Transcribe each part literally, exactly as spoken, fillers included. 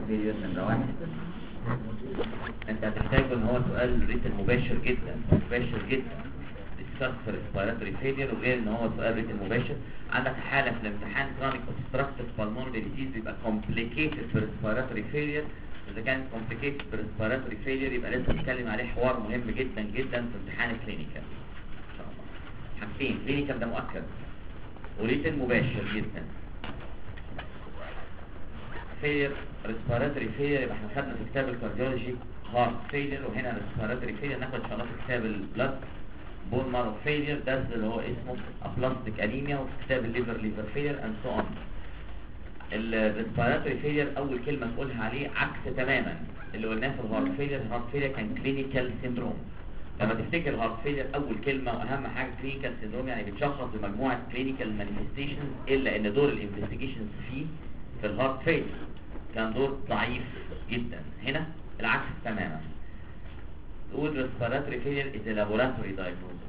فيلير نمرة واحد. انت هتحتاج ان هو سؤال ريتن مباشر جدا مباشر جدا discuss respiratory failure، وغير ان هو سؤال ريتن مباشر. عندك حالة في الامتحان chronic obstructive pulmonary disease بيبقى complicated respiratory failure. اذا كان complicated respiratory failure يبقى لازم نتكلم عليه حوار مهم جدا جدا في امتحان الكلينيكال ان شاء الله. حاجتين، كلينيكال ده مؤكد وريتن مباشر جدا. failure respiratory failure يبقى احنا خدنا في كتاب الكارديولوجي heart failure، وهنا respiratory failure ناخد ان شاء الله في كتاب البلد bone marrow failure، ده اللي هو اسمه aplastic anemia، وفي كتاب الليفر liver failure and so on. الريسبيراتوري فيلير اول كلمه تقولها عليه عكس تماما اللي قلناه في الهارت فيلير. الهارت فيلير كان كلينيكال سيندروم. لما تفتكر الهارت فيلير اول كلمه واهم حاجه كلينيكال سيندروم، يعني بتشخص بمجموعه كلينيكال مانيفستيشنز، الا ان دور الانفستيجيشنز فيه في الهارت فيلير كان دور ضعيف جدا. هنا العكس تماما. تقول ريسبيراتوري فيلير از لابوراتوري دايجنوستس،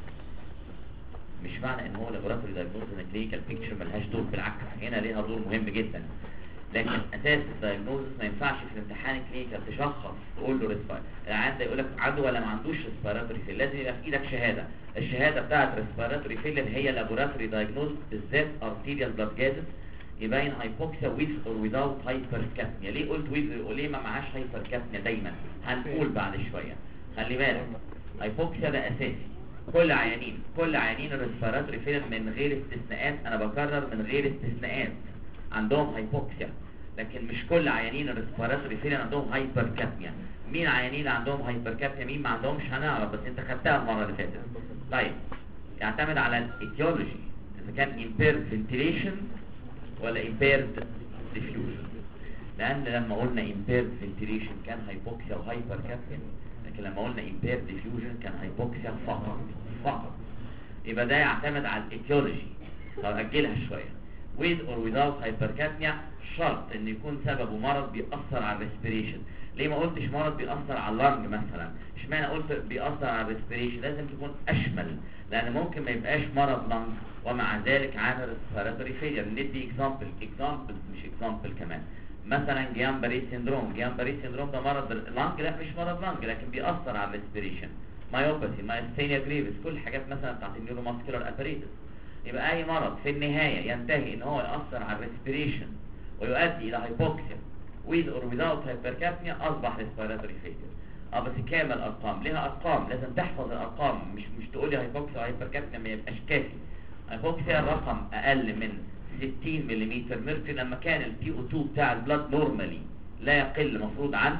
مش معنى ان هو لابوراتوري دايجنوستس ان كلينيكال بيكتشر ملهاش دور، بالعكس هنا ليها دور مهم جدا. لكن اساس الدايجنوستس ما ينفعش في الامتحان الكلينيكال تشخص تقول له ريسبيراتوري. العيان ده يقول لك عنده ولا ما عندوش ريسبيراتوري فيلير، لازم يبقى في ايدك شهاده. الشهاده بتاعه ريسبيراتوري فيلير هي لابوراتوري دايجنوستس، بالذات ارتيريال بلاد جازز يبين هايبوكسيا ويز اور ويزاوت هايبركابنيا. ليه قلت ويز وليه ما معاش هايبركابنيا؟ دايما هنقول بعد شويه. خلي بالك هايبوكسيا ده اساسي. كل عيانين كل عيانين الريسبيراتوري فيلير من غير استثناءات، انا بكرر من غير استثناءات، عندهم هايبوكسيا. لكن مش كل عيانين الريسبيراتوري فيلير عندهم هايبركابنيا. مين عيانين عندهم هايبركابنيا مين ما عندهمش هنعرف، بس انت خدتها المره اللي فاتت. طيب يعتمد على الايتيولوجي، اذا كان impaired ventilation ولا impaired diffusion. لان لما قلنا impaired ventilation كان هايبوكسيا وهايبركابنيا، لكن لما قلنا impaired diffusion كان هايبوكسيا فقط فقط. يبقى ده يعتمد على الايتيولوجي. طب اجلها شويه. with or without hypercapnia شرط ان يكون سببه مرض بيأثر على الريسبيريشن. ليه ما قلتش مرض بيأثر على اللنج مثلا؟ اشمعنى قلت بيأثر على الريسبيريشن؟ لازم تكون اشمل، لان ممكن ما يبقاش مرض لنج ومع ذلك عامل ريسبيراتوري فيلير. ندي اكزامبل اكزامبل مش اكزامبل كمان. مثلا جيامباري سيندروم. جيامباري سيندروم ده مرض لنج؟ لا مش مرض لنج، لكن بيأثر على الريسبيريشن. مايوباثي، مايستينيا جريفيس، كل حاجات مثلا بتاعت النيوروماسكولار اباريتس. يبقى اي مرض في النهايه ينتهي ان هو يأثر على الريسبيريشن ويؤدي الى هايبوكسيا with or without hypercapnia اصبح ريسبيراتوري فيلير. اه بس كامل ارقام، ليها ارقام لازم تحفظ الارقام، مش مش تقول لي هايبوكسيا وهايبركابنيا ما يبقاش كافي. هايبوكسيا رقم اقل من ستين ملم ميركوري لما كان البي او اتنين بتاع البلاد نورمالي لا يقل مفروض عن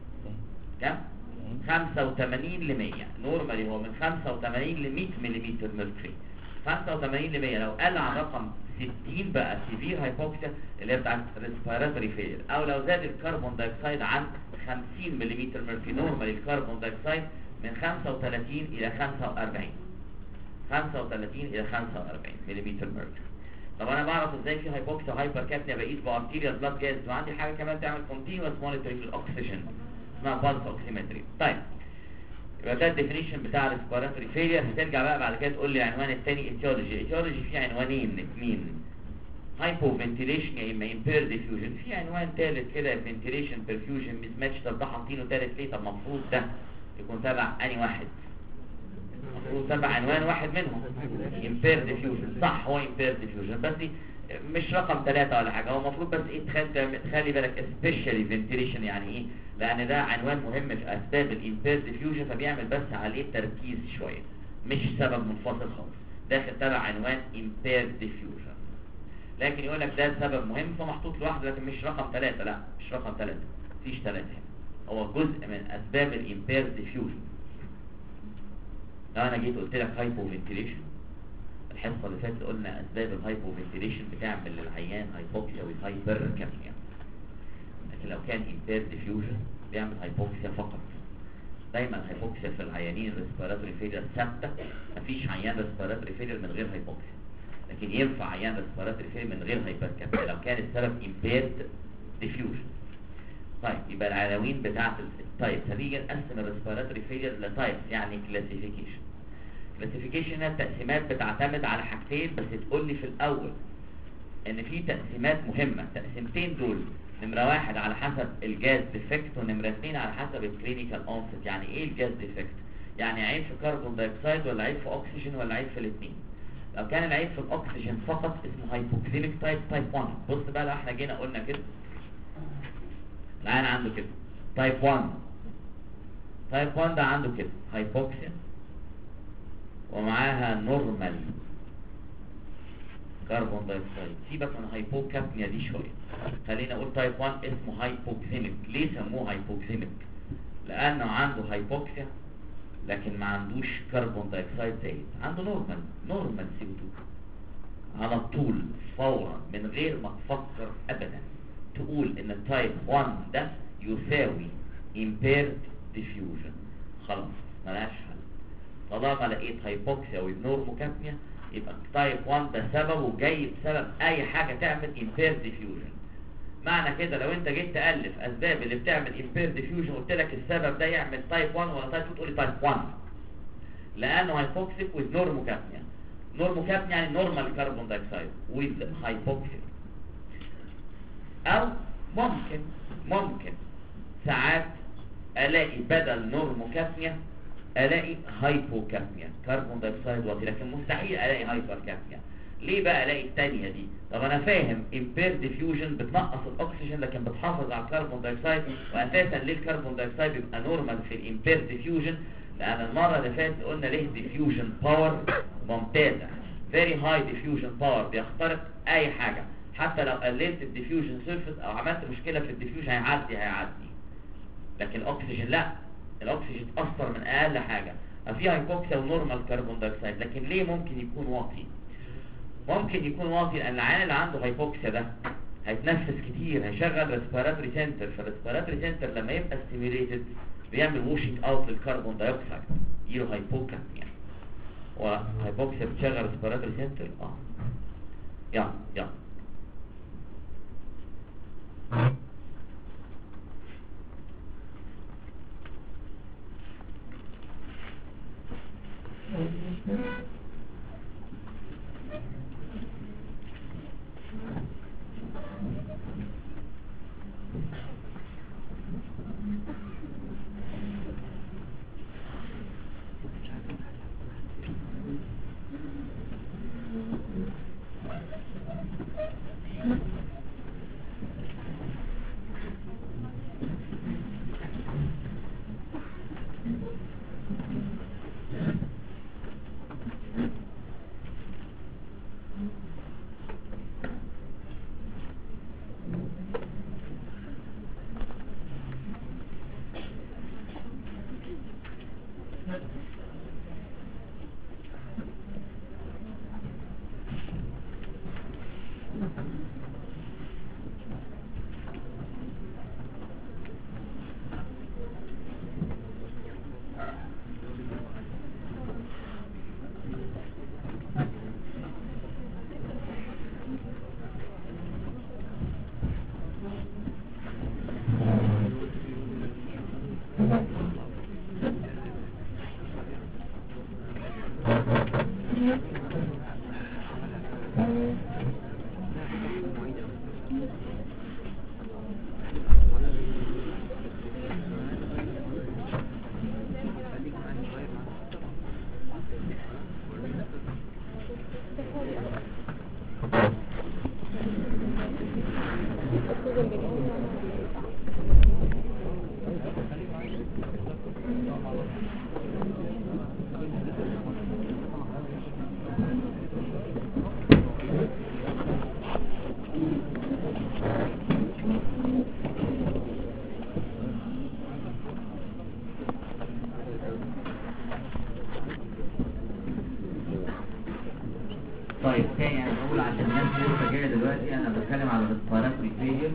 كم؟ خمسة وثمانين ل مية. نورمالي هو من خمسة وثمانين ل مية ملم ميركوري. خمسة وثمانين ل مية لو قل عن رقم ستين بقى سيفير هايبوكسيا اللي هي بتاعت ريسبيراتوري فيلير. او لو زاد الكربون دايوكسيد عن خمسين ملم ميركوري. نورمالي الكربون دايوكسيد من خمسة وثلاثين الى خمسة وأربعين خمسة وثلاثين الى خمسة وأربعين ملم ميركوري. طب انا بعرف ازاي في هايبوكسيا وهايبركابنيا؟ بقيس بارتيريال بلاد جاز، وعندي حاجه كمان تعمل كونتينوس مونيتورنج للاكسجين اسمها بالس اوكسيمتري. طيب يبقى ده الديفينيشن بتاع الريسبيراتوري فيلير. هترجع بقى بعد كده تقول لي العنوان الثاني ايتيولوجي. ايتيولوجي في عنوانين اثنين، هايبو فنتيليشن يا اما امبير ديفيوجن. في عنوان ثالث كده فنتيليشن برفيوجن ميس ماتش. طب ده حاطينه ثالث ليه؟ طب المفروض ده يكون تبع انهي واحد؟ المفروض تبع عنوان واحد منهم امبير ديفيوجن. صح هو امبير ديفيوجن، بس مش رقم ثلاثة ولا حاجه. هو المفروض بس ايه تخلي تخلي بالك سبيشالي فنتيليشن يعني ايه، لان ده عنوان مهم في اسباب الامبير ديفيوجن، فبيعمل بس عليه تركيز شويه، مش سبب منفصل خالص، داخل تبع عنوان امبير ديفيوجن. لكن يقول لك ده سبب مهم فمحطوط لوحده، لكن مش رقم ثلاثة. لا مش رقم ثلاثة، مفيش ثلاثة هنا، هو جزء من اسباب الامبير ديفيوجن. لو انا جيت قلت لك هايبو فنتيليشن الحصه اللي فاتت قلنا اسباب الهايبو فنتيليشن بتعمل للعيان هايبوكسيا وهايبركابنيا، لكن لو كان امبير ديفيوجن بيعمل هايبوكسيا فقط. دايما الهايبوكسيا في العيانين الريسبيراتوري فيلير ثابته، مفيش عيان ريسبيراتوري فيلير من غير هايبوكسيا، لكن ينفع عيان ريسبيراتوري فيلير من غير هايبركابنيا لو كان السبب امبيرد ديفيوجن. طيب يبقى العناوين بتاعت التايب. هنيجي نقسم الريسبيراتوري فيلير لتايبس، يعني كلاسيفيكيشن. كلاسيفيكيشن التقسيمات بتعتمد على حاجتين، بس تقول لي في الاول ان في تقسيمات مهمه. تقسيمتين دول نمرة واحد على حسب الجاز ديفكت، ونمرة اثنين على حسب الكلينيكال اونست. يعني ايه الجاز ديفكت؟ يعني عيب في كربون دايوكسيد ولا عيب في اكسجين ولا عيب في الاثنين. لو كان العيب في الاكسجين فقط اسمه هايبوكسيميك تايب تايب واحد. بص بقى، لو احنا جينا قلنا كده العين عنده كده تايب واحد، تايب واحد ده عنده كده هايبوكسيا ومعاها نورمال كربون دايوكسيد. سيبك من هايبوكابنيا دي شويه، خلينا اقول تايب واحد اسمه هايبوكسيميك. ليه سموه هايبوكسيميك؟ لانه عنده هايبوكسيا لكن ما عندوش كربون دايوكسيد زايد، عنده نورمال نورمال سي او اتنين على طول فورا من غير ما تفكر ابدا تقول ان التايب واحد ده يساوي impaired diffusion. خلاص ملهاش حل. طالما لقيت هايبوكسيا ونورموكابنيا يبقى تايب واحد ده سببه جاي بسبب اي حاجه تعمل impaired diffusion. معنى كده لو انت جيت تالف اسباب اللي بتعمل impaired diffusion قلت لك السبب ده يعمل تايب واحد ولا تايب اتنين، تقول لي تايب واحد لانه هايبوكسيك with نورموكابنيا. نورموكابنيا يعني نورمال كربون دايوكسيد with هايبوكسيا. او ممكن ممكن ساعات الاقي بدل نورموكابنيا الاقي هايبوكابنيا كربون دايوكسيد واطي، لكن مستحيل الاقي هايبركابنيا. ليه بقى الاقي الثانيه دي؟ طب انا فاهم impaired diffusion بتنقص الاكسجين لكن بتحافظ على الكربون دايوكسيد، واساسا ليه الكربون دايوكسيد بيبقى نورمال في الامبيرد diffusion؟ لان المره اللي فاتت قلنا ليه diffusion باور ممتازه، very high diffusion باور بيخترق اي حاجه، حتى لو قللت الديفيوجن سيرفيس او عملت مشكله في الديفيوجن هيعدي هيعدي لكن الاكسجين لا، الاكسجين اتاثر من اقل حاجه. ففي هايبوكسيا ونورمال كربون دايوكسيد، لكن ليه ممكن يكون واطي؟ ممكن يكون واطي لان العيان اللي عنده هايبوكسيا ده هيتنفس كتير، هيشغل ريسبيراتوري سنتر، فالريسبيراتوري سنتر لما يبقى ستيميوليتد بيعمل ووشنج اوت للكربون دايوكسيد، يجيله هايبوكابنيا. وهايبوكسيا بتشغل ريسبيراتوري سنتر اه يلا يلا طيب تاني يعني بقول عشان الناس لسه جايه دلوقتي انا بتكلم على الريسبيراتوري فيلير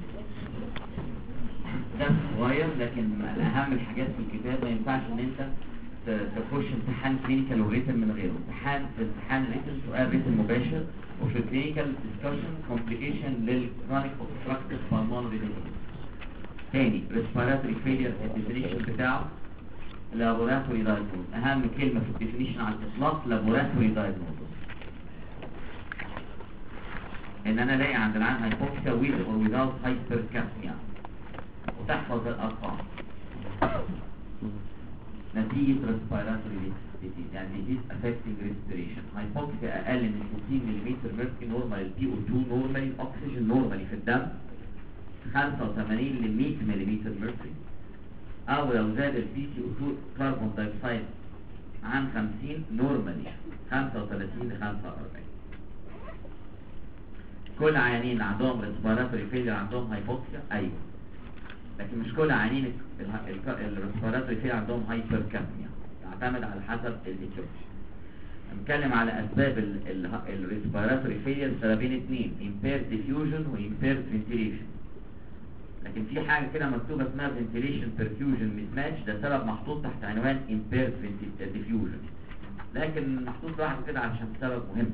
ده صغير، لكن من اهم الحاجات في الكتاب ما ينفعش ان انت تخش امتحان كلينيكال وريتن من غيره. امتحان في امتحان ريتن سؤال ريتن مباشر، وفي الكلينيكال ديسكشن كومبليكيشن للكرونيك اوبستراكتيف بالمونري ديزيز. تاني ريسبيراتوري فيلير الديفينيشن بتاعه لابوراتوري دايجنوز، اهم كلمه في الديفينيشن على الاطلاق لابوراتوري دايجنوز. ان انا الاقي عند العيان هايبوكسيا with or without hypercapnia وتحفظ الارقام نتيجة respiratory disease يعني disease affecting respiration. hypoxia اقل من ستين ملم mercury normal البي او اتنين normal الاكسجين normally في الدم خمسة وثمانين ل مية ملم mercury او لو زاد البي سي او اتنين كربون دايوكسيد عن خمسين normally خمسة وثلاثين ل خمسة وأربعين. كل عيانين اللي عندهم respiratory failure عندهم hypoxia ايوه، لكن مش كل عيانين الريسبيراتوري فيلير عندهم هايبركابنيا، يعتمد على حسب الايتيولوجي. هنتكلم على اسباب الريسبيراتوري فيلير سببين اثنين impaired diffusion و impaired ventilation. لكن في حاجه كده مكتوبه اسمها ventilation perfusion mismatch، ده سبب محطوط تحت عنوان impaired diffusion، لكن محطوط لوحده كده عشان سبب مهم.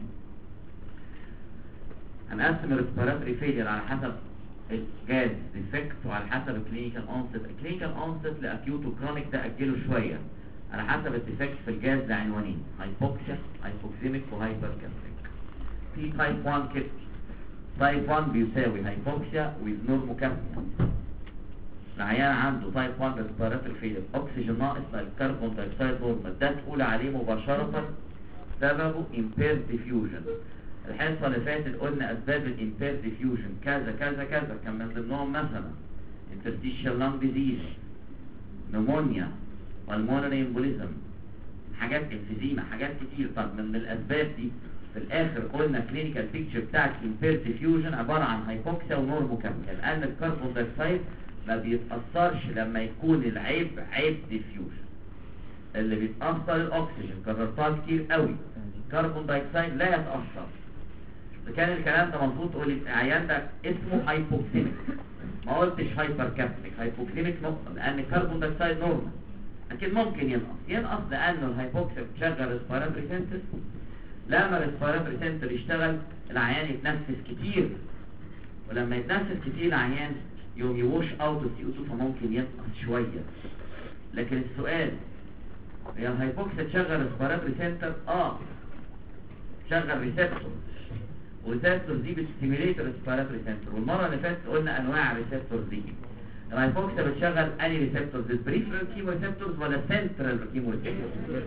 هنقسم الريسبيراتوري فيلير على حسب الجاز ديفكت وعلى حسب الكلينيكال اونست. الكلينيكال اونست لاكيوت وكرونيك ده اجله شويه على حسب الديفكت في الجاز لعنوانين هايبوكسيا هايبوكسيميك وهايبركابنيك. في تايب واحد كده، تايب واحد بيساوي هايبوكسيا ويز نورموكابنيا. العيان عنده تايب واحد ريسبيراتوري فيلير اكسجين ناقص الكربون دايوكسيد نورمال، ده تقول عليه مباشره سببه impaired diffusion. الحصة اللي فاتت قلنا أسباب الإمبير ديفيوجن كذا كذا كذا، كان من ضمنهم مثلا interstitial lung disease، نمونيا، pulmonary embolism، حاجات emphysema، حاجات كتير. طب من الأسباب دي في الآخر قلنا كلينيكال بيكتشر بتاعت الإمبير ديفيوجن عبارة عن هايبوكسيا ونورموكابنيا، لأن الكربون دايوكسيد ما بيتأثرش لما يكون العيب عيب ديفيوجن. اللي بيتأثر الأكسجين، كررتها كتير قوي، كربون دايوكسيد لا يتأثر. كان الكلام ده مظبوط قول لي العيان ده اسمه هايبوكسيميك، ما قلتش هايبركابنيك. هايبوكسيميك نقطه لان الكربون دايوكسيد نورمال، لكن ممكن ينقص ينقص لانه الهايبوكسيا بتشغل ريسبيراتوري سنتر. لما الريسبيراتوري سنتر يشتغل العيان يتنفس كتير، ولما يتنفس كتير العيان يوم يوش اوت سي او اتنين فممكن ينقص شويه. لكن السؤال هي الهايبوكسيا تشغل ريسبيراتوري سنتر؟ اه تشغل ريسبتور، والريسبتور دي بتستيميليت الريسبيراتوري سنتر. والمره اللي فاتت قلنا انواع الريسبتور دي. الهايبوكسيا بتشغل انهي ريسبتورز؟ البريفرال كيمو ريسبتورز ولا سنترال كيمو ريسبتورز؟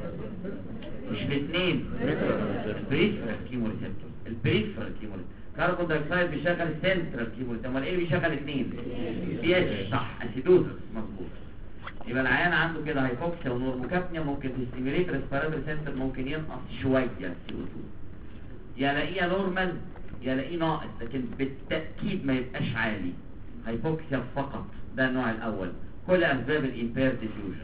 مش الاثنين، البريفرال كيمو ريسبتورز. البريفرال كيمو كربون دايوكسيد بيشغل السنترال كيمو ريسبتورز، امال ايه اللي بيشغل الاثنين؟ بي اتش صح، اسيدوزس مظبوط. يبقى العيان عنده كده هايبوكسيا ونورموكابنيا، ممكن تستيميليت الريسبيراتوري سنتر، ممكن ينقص شويه سي او اتنين، يلاقيه نورمال يلاقيه ناقص، لكن بالتأكيد ما يبقاش عالي. هايبوكسيا فقط، ده النوع الأول، كل أسباب الإمبير ديفيوجن.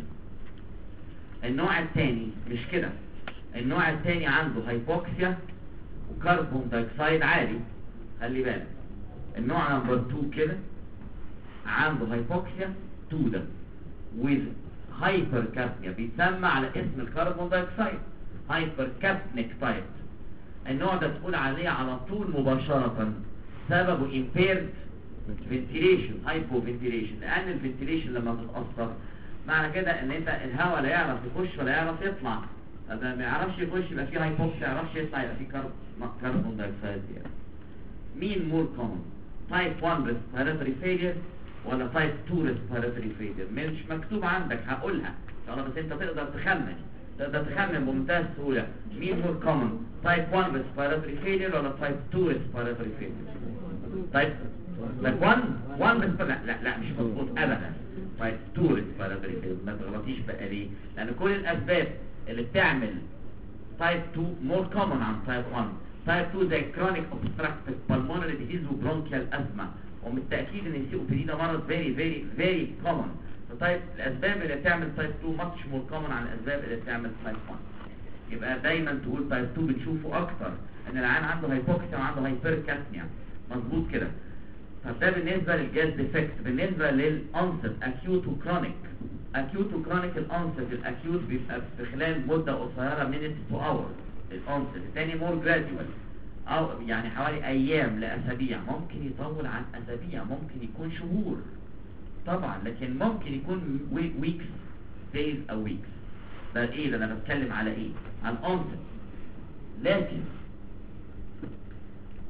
النوع الثاني مش كده، النوع الثاني عنده هايبوكسيا وكربون دايوكسيد عالي، خلي بالك. النوع نمبر اتنين كده عنده هايبوكسيا اتنين ده with hypercapnia، بيتسمى على اسم الكربون دايوكسيد hypercapnic type. النوع ده تقول عليه على طول مباشرة سببه impaired ventilation hypoventilation، لأن الفنتيليشن لما تتأثر معنى كده ان انت الهواء لا يعرف يخش ولا يعرف يطلع. فده ما يعرفش يخش يبقى فيه هايبوكسيا، ما يعرفش يطلع يبقى فيه كربون دايوكسيد زيادة. مين مور كومن؟ تايب واحد respiratory failure ولا تايب اتنين respiratory failure؟ مش مكتوب عندك، هقولها خلاص، بس انت تقدر تخمن تقدر تخمن بمنتهى السهولة. مين مور كومن؟ تايب واحد respiratory failure ولا تايب اتنين respiratory failure؟ تايب تايب واحد واحد respiratory لا لا لا مش مظبوط ابدا. تايب اتنين respiratory failure. ما تغلطيش بقى ليه؟ لان كل الاسباب اللي بتعمل تايب اتنين مور كومن عن تايب واحد. تايب اتنين زي كرونيك اوبستراكتيف بالمونري ديزيز وبرونكيال ازمه، ومتاكد ان السي او بي دي ده مرض فيري فيري فيري كومن. فطيب الاسباب اللي بتعمل تايب اتنين ماتش مور كومن عن الاسباب اللي بتعمل تايب واحد. يبقى دايما تقول تايب اتنين بتشوفه اكتر ان العيان عنده هايبوكسيا وعنده هايبركابنيا، مظبوط كده. طب ده بالنسبه للجاز ديفكت. بالنسبه للانست اكيوت وكرونيك، اكيوت وكرونيك الانست الاكيوت بيبقى في خلال مده قصيره مينيتس تو اور، الانست الثاني مور جراديوال او يعني حوالي ايام لاسابيع، ممكن يطول عن اسابيع، ممكن يكون شهور طبعا، لكن ممكن يكون ويكس دايز او ويكس. ده ايه ده؟ انا بتكلم على ايه؟ عن انست. لكن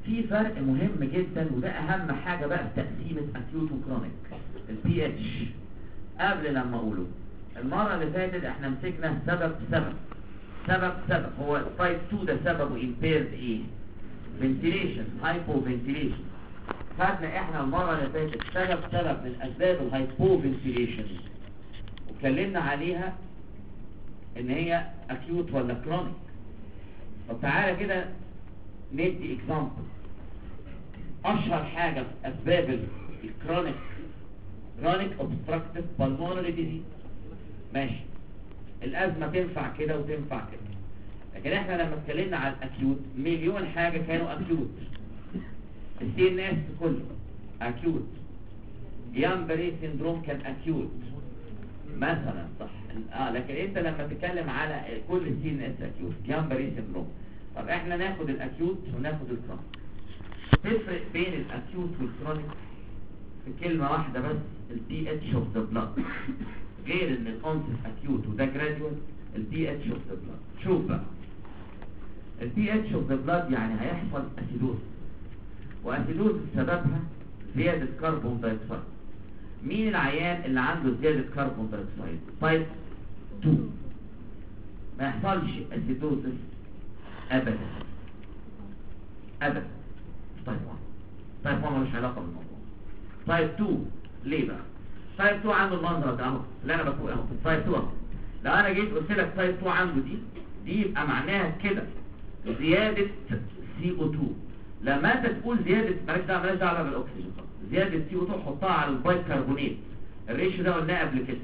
في فرق مهم جدا، وده اهم حاجة بقى في تقسيمة اكيوت وكرونيك، البي اتش. قبل لما اقوله المرة اللي فاتت احنا مسكنا سبب سبب سبب سبب هو تايب اتنين ده سببه impaired ايه؟ ventilation، hypoventilation. خدنا احنا المرة اللي فاتت سبب سبب من اسباب الهايبوفنتيليشن واتكلمنا عليها ان هي اكيوت ولا كرونيك. طب تعالى كده ندي اكزامبل. اشهر حاجة في اسباب الكرونيك كرونيك اوبستراكتيف بالمونري ديزيز، ماشي، الازمة تنفع كده وتنفع كده. لكن احنا لما اتكلمنا على الاكيوت مليون حاجة كانوا اكيوت. السي ان اس كله اكيوت، جيامبري سيندروم كان اكيوت مثلا، صح؟ اه لكن انت لما تتكلم على كل السي ان اس اكيوت، جيامبري سيندروم. طب احنا ناخد الاكيوت وناخد الكرونيك. تفرق بين الاكيوت والكرونيك في كلمة واحدة بس، البي اتش اوف ذا بلاد. غير ان الانسس اكيوت وده جراديوال، البي اتش اوف ذا بلاد. شوف بقى البي اتش اوف ذا بلاد يعني هيحصل اسيدوز، واسيدوز سببها زيادة كربون دايوكسيد. مين العيان اللي عنده زيادة كربون دايوكسيد؟ تايب اتنين. ما يحصلش اسيدوز ابدا ابدا تايب واحد. تايب واحد ملوش علاقة بالموضوع. تايب اتنين ليه بقى؟ تايب اتنين عنده المنظر ده اهو اللي انا بقول اهو. تايب اتنين اهو، لو انا جيت قلت لك تايب اتنين عنده دي دي يبقى معناها كده زيادة سي او اتنين. لما انت تقول زيادة مالكش دعوه مالكش دعوه بالاكسجين، زيادة سي او اتنين حطها على البايكربونات. الريشيو ده قلناه قبل كده.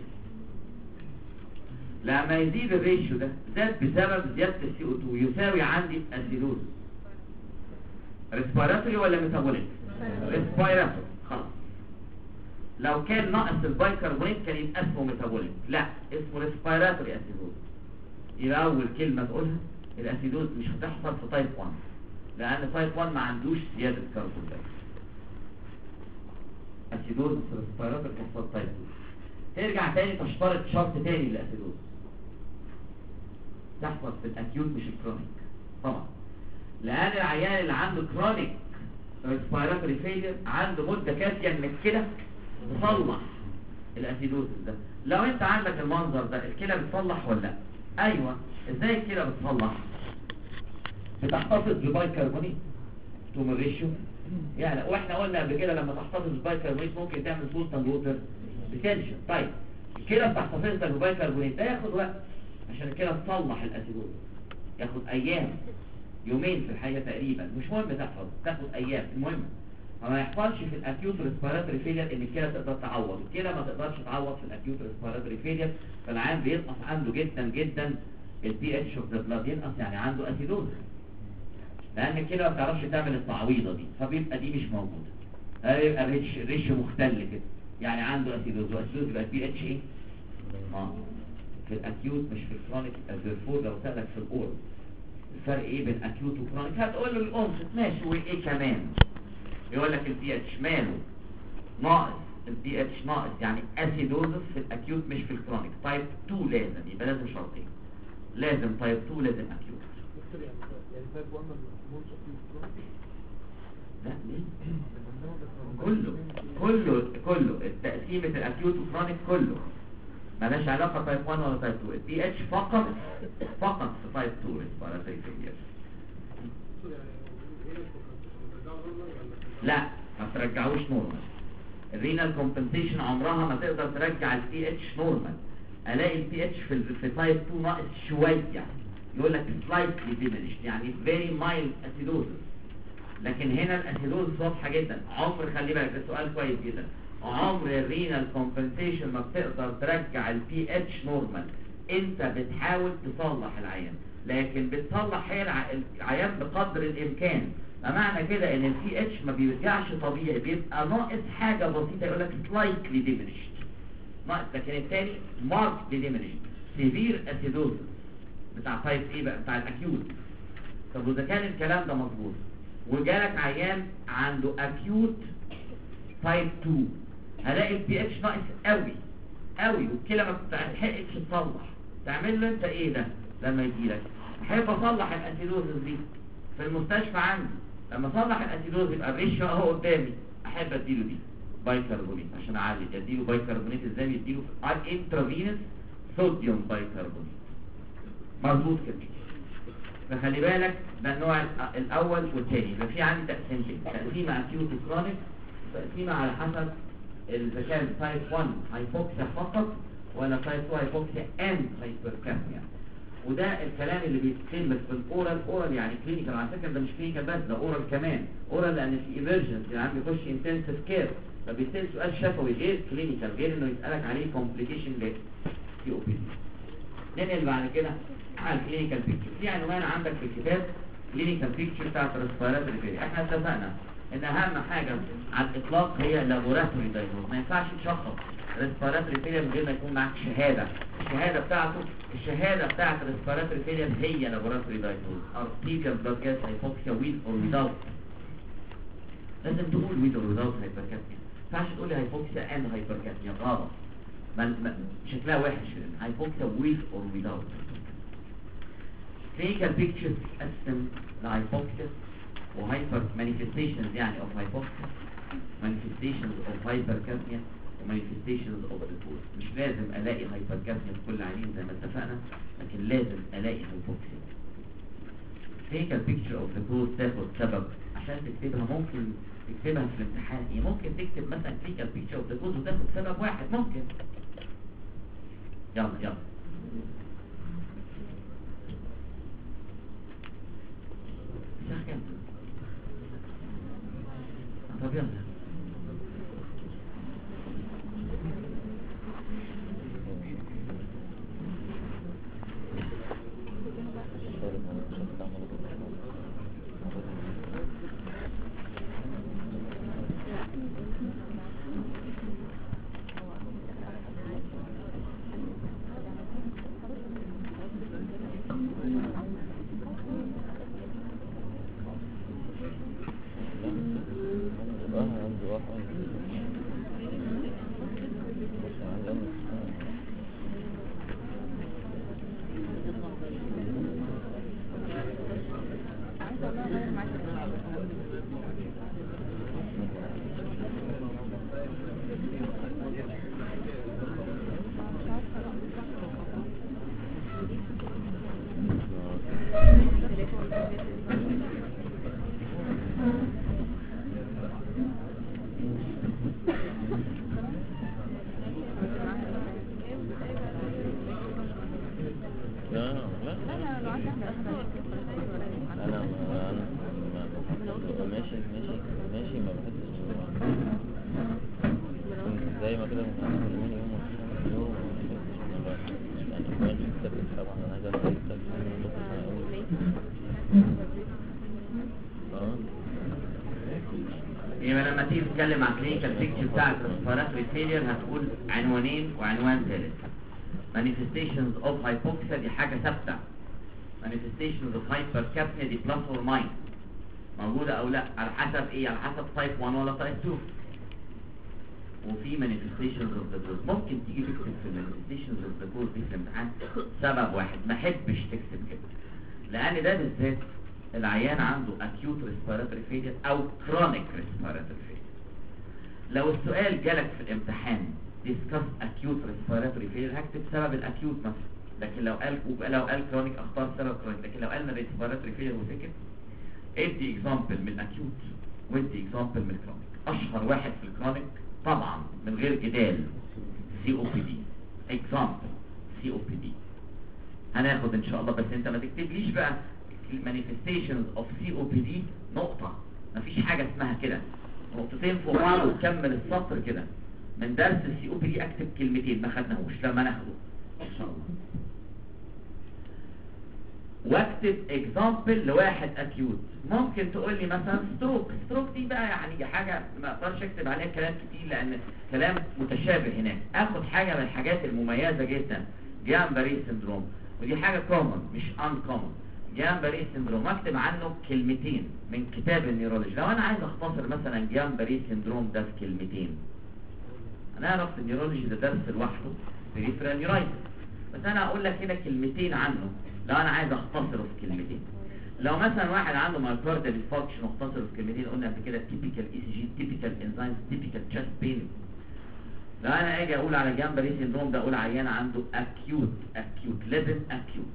لما يزيد الريشيو ده زاد بسبب زيادة السي او اتنين يساوي عندي اسيدوز. ريسبيراتوري ولا ميتابوليك؟ ريسبيراتوري. خلاص لو كان ناقص البايكربونات كان يبقى اسمه ميتابوليك، لا اسمه ريسبيراتوري اسيدوز. يبقى اول كلمة تقولها الاسيدوز مش هتحصل في تايب واحد، لان تايب واحد ما عندوش زيادة كربون دايوكسيد. اسيدوز في الريسبيراتوري تحصل تايب اتنين. ترجع تاني تشترط شرط تاني للاسيدوز تحصل في الاكيوت مش الكرونيك طبعا، لان العيان اللي عنده كرونيك ريسبيراتوري فيلير عنده مدة كافية انك كده تصلح الاسيدوز ده. لو انت عندك المنظر ده الكلى بتصلح ولا لا؟ ايوه. ازاي الكلى بتصلح؟ بتحتفظ ببايكربونات توم الريشيو يعني. واحنا قلنا قبل كده لما تحتفظ ببايكربونات ممكن تعمل سولت اند ووتر ريتنشن. طيب الكلى بتحتفظ لك ببايكربونات ده ياخد وقت عشان الكلى تصلح الاسيدوز، ياخد ايام، يومين في الحقيقه تقريبا، مش مهم تحفظ، تاخد ايام. المهم ما يحصلش في الاكيوت ريسبيراتوري فيلير ان الكلى تقدر تعوض. الكلى ما تقدرش تعوض في الاكيوت ريسبيراتوري فيلير، فالعيان بينقص عنده جدا جدا البي اتش اوف ذا بلاد، ينقص يعني عنده اسيدوز، لان الكلى ما بتعرفش تعمل التعويضه دي، فبيبقى دي مش موجوده. هيبقى الريش ريش مختل كده، يعني عنده اسيدوز، واسيدوز يبقى البي اتش ايه؟ اه في الاكيوت مش في الكرونيك. الدرفور لو سالك في الاول الفرق ايه بين اكيوت وكرونيك هتقول له الانس ماشي، وايه كمان؟ يقول لك البي اتش ماله ناقص، البي اتش ناقص يعني اسيدوزس في الاكيوت مش في الكرونيك. تايب اتنين لازم يبقى لازم شرطين، لازم تايب اتنين لازم اكيوت. يعني تايب واحد ما بيكونش اكيوت؟ لا ليه؟ كله كله كله تقسيمة الاكيوت وكرونيك كله مالهاش علاقة تايب واحد ولا تايب اتنين. البي اتش فقط فقط في تايب اتنين ريسبيراتوري فيلير. لا ما ترجعوش نورمال. الرينال كومبنسيشن عمرها ما تقدر ترجع البي اتش نورمال. الاقي البي اتش في في تايب اتنين ناقص شويه، يقول لك سلايتلي diminished يعني فيري مايلد اسيدوزس. لكن هنا الاسيدوز واضحه جدا. عمر خلي بالك ده سؤال كويس جدا، عمر الرينال كومبنسيشن ما بتقدر ترجع البي اتش نورمال. انت بتحاول تصلح العيان، لكن بتصلح هي العيان بقدر الامكان. فمعنى كده ان البي اتش ما بيرجعش طبيعي، بيبقى ناقص حاجه بسيطه، يقول لك سلايتلي diminished ناقص. لكن الثاني ماركتلي diminished سيفير اسيدوزس بتاع تايب ايه بقى؟ بتاع الاكيوت. طب واذا كان الكلام ده مظبوط وجالك عيان عنده اكيوت تايب اتنين، هلاقي البي اتش ناقص قوي قوي والكلى ما بتلحقش تصلح، تعمل له انت ايه ده لما يجي لك؟ احب اصلح الاسيدوزس دي في المستشفى عندي، لما اصلح الاسيدوز يبقى الريشيو اهو قدامي، احب اديله دي بايكربونات عشان اعلي. اديله بايكربونات ازاي؟ يديله انترافينوس صوديوم بايكربونات مربوط كده. فخلي بالك ده النوع الاول والثاني. يبقى في عندي تقسيمتين، تقسيمه اكيوت وكرونيك، تقسيمه على حسب اذا كان تايب واحد هايبوكسيا فقط ولا تايب اتنين هايبوكسيا اند هايبركابنيا. وده الكلام اللي بيتكلم في الاورال. اورال يعني كلينيكال، على فكره ده مش كلينيكال بس، ده اورال كمان. اورال لان في ايمرجنسي يعني بيخش انتنسيف كير، فبيسال سؤال شفوي غير كلينيكال، غير انه يسالك عليه كومبليكيشن ليه سي او بي. ننقل بعد كده على الكلينيكال بيكتشر. في عنوان عندك في الكتاب كلينيكال بيكتشر بتاعت الريسبيراتوري فيلير. احنا اتفقنا ان اهم حاجه على الاطلاق هي لابوراتوري دايجنوز. ما ينفعش تشخص ريسبيراتوري فيلير من غير ما يكون معاك شهاده. الشهاده بتاعته الشهاده بتاعت الريسبيراتوري فيلير هي لابوراتوري دايجنوز. ارتيريال بلاد جاس هايبوكسيا ويز اور ويزاوت. لازم تقول ويز اور ويزاوت هايبركابنيا. ما ينفعش تقول لي هايبوكسيا اند هايبركابنيا، غلط. ما شكلها وحش. هايبوكسيا ويز اور ويزاوت. clinical pictures تقسم لهايبوكسيا وهايبر manifestations يعني of hypoxia، manifestations of hypercapnia وmanifestations of the cause. مش لازم الاقي hypercapnia في كل عينين زي ما اتفقنا، لكن لازم الاقي hypoxia. clinical picture of the cause تاخد سبب عشان تكتبها. ممكن تكتبها في الامتحان، يعني ممكن تكتب مثلا clinical picture of the cause وتاخد سبب واحد ممكن. يلا يلا كم طب يلا نتكلم عن كلينيكال بيكتشر بتاعت الريسبيراتوري فيلير هتقول عنوانين وعنوان ثالث. manifestations of hypoxia دي حاجة ثابتة. manifestations of hypercapnia دي plus or minus موجودة او لا على حسب ايه؟ على حسب تايب واحد ولا تايب اتنين. وفي manifestations of the cause ممكن تيجي تكتب في manifestations of the cause دي في الامتحان سبب واحد. ما احبش تكتب كده لان ده بالذات العيان عنده acute respiratory failure او chronic respiratory failure. لو السؤال جالك في الامتحان discuss acute respiratory failure هكتب سبب الاكيوت مثلا، لكن لو قال لو قال chronic اختار سبب chronic. لكن لو قالنا respiratory failure وسكت ادي example من الاكيوت وادي example من الكرونيك. اشهر واحد في الكرونيك طبعا من غير جدال سي او بي دي. example سي او بي دي هناخد ان شاء الله، بس انت ما تكتبليش بقى manifestations of سي او بي دي نقطة. مفيش حاجة اسمها كده نقطتين فوق بعض وتكمل السطر كده. من درس السي او بي دي اكتب كلمتين ما خدناهوش لما ناخده ان شاء الله. واكتب اكزامبل لواحد اكيوت. ممكن تقول لي مثلا ستروك. ستروك دي بقى يعني حاجة ما اقدرش اكتب عليها كلام كتير لان كلام متشابه هناك. اخد حاجة من الحاجات المميزة جدا جيامباري سندروم، ودي حاجة كومن مش ان كومن. جيامباري سندروم اكتب عنه كلمتين من كتاب النيورولوجي. لو انا عايز اختصر مثلا جيامباري سندروم ده في كلمتين، انا اعرف النيورولوجي ده درس لوحده بريفرال نيورايتس، بس انا اقول لك هنا كلمتين عنه لو انا عايز اختصره في كلمتين. لو مثلا واحد عنده مايوكارديال انفاركشن واختصر في كلمتين قلنا قبل كده تيبيكال اي سي جي، تيبيكال انزايمز، تيبيكال تشست بين. لو انا اجي اقول على جامبري سيندروم ده اقول عيان عنده اكيوت اكيوت لازم اكيوت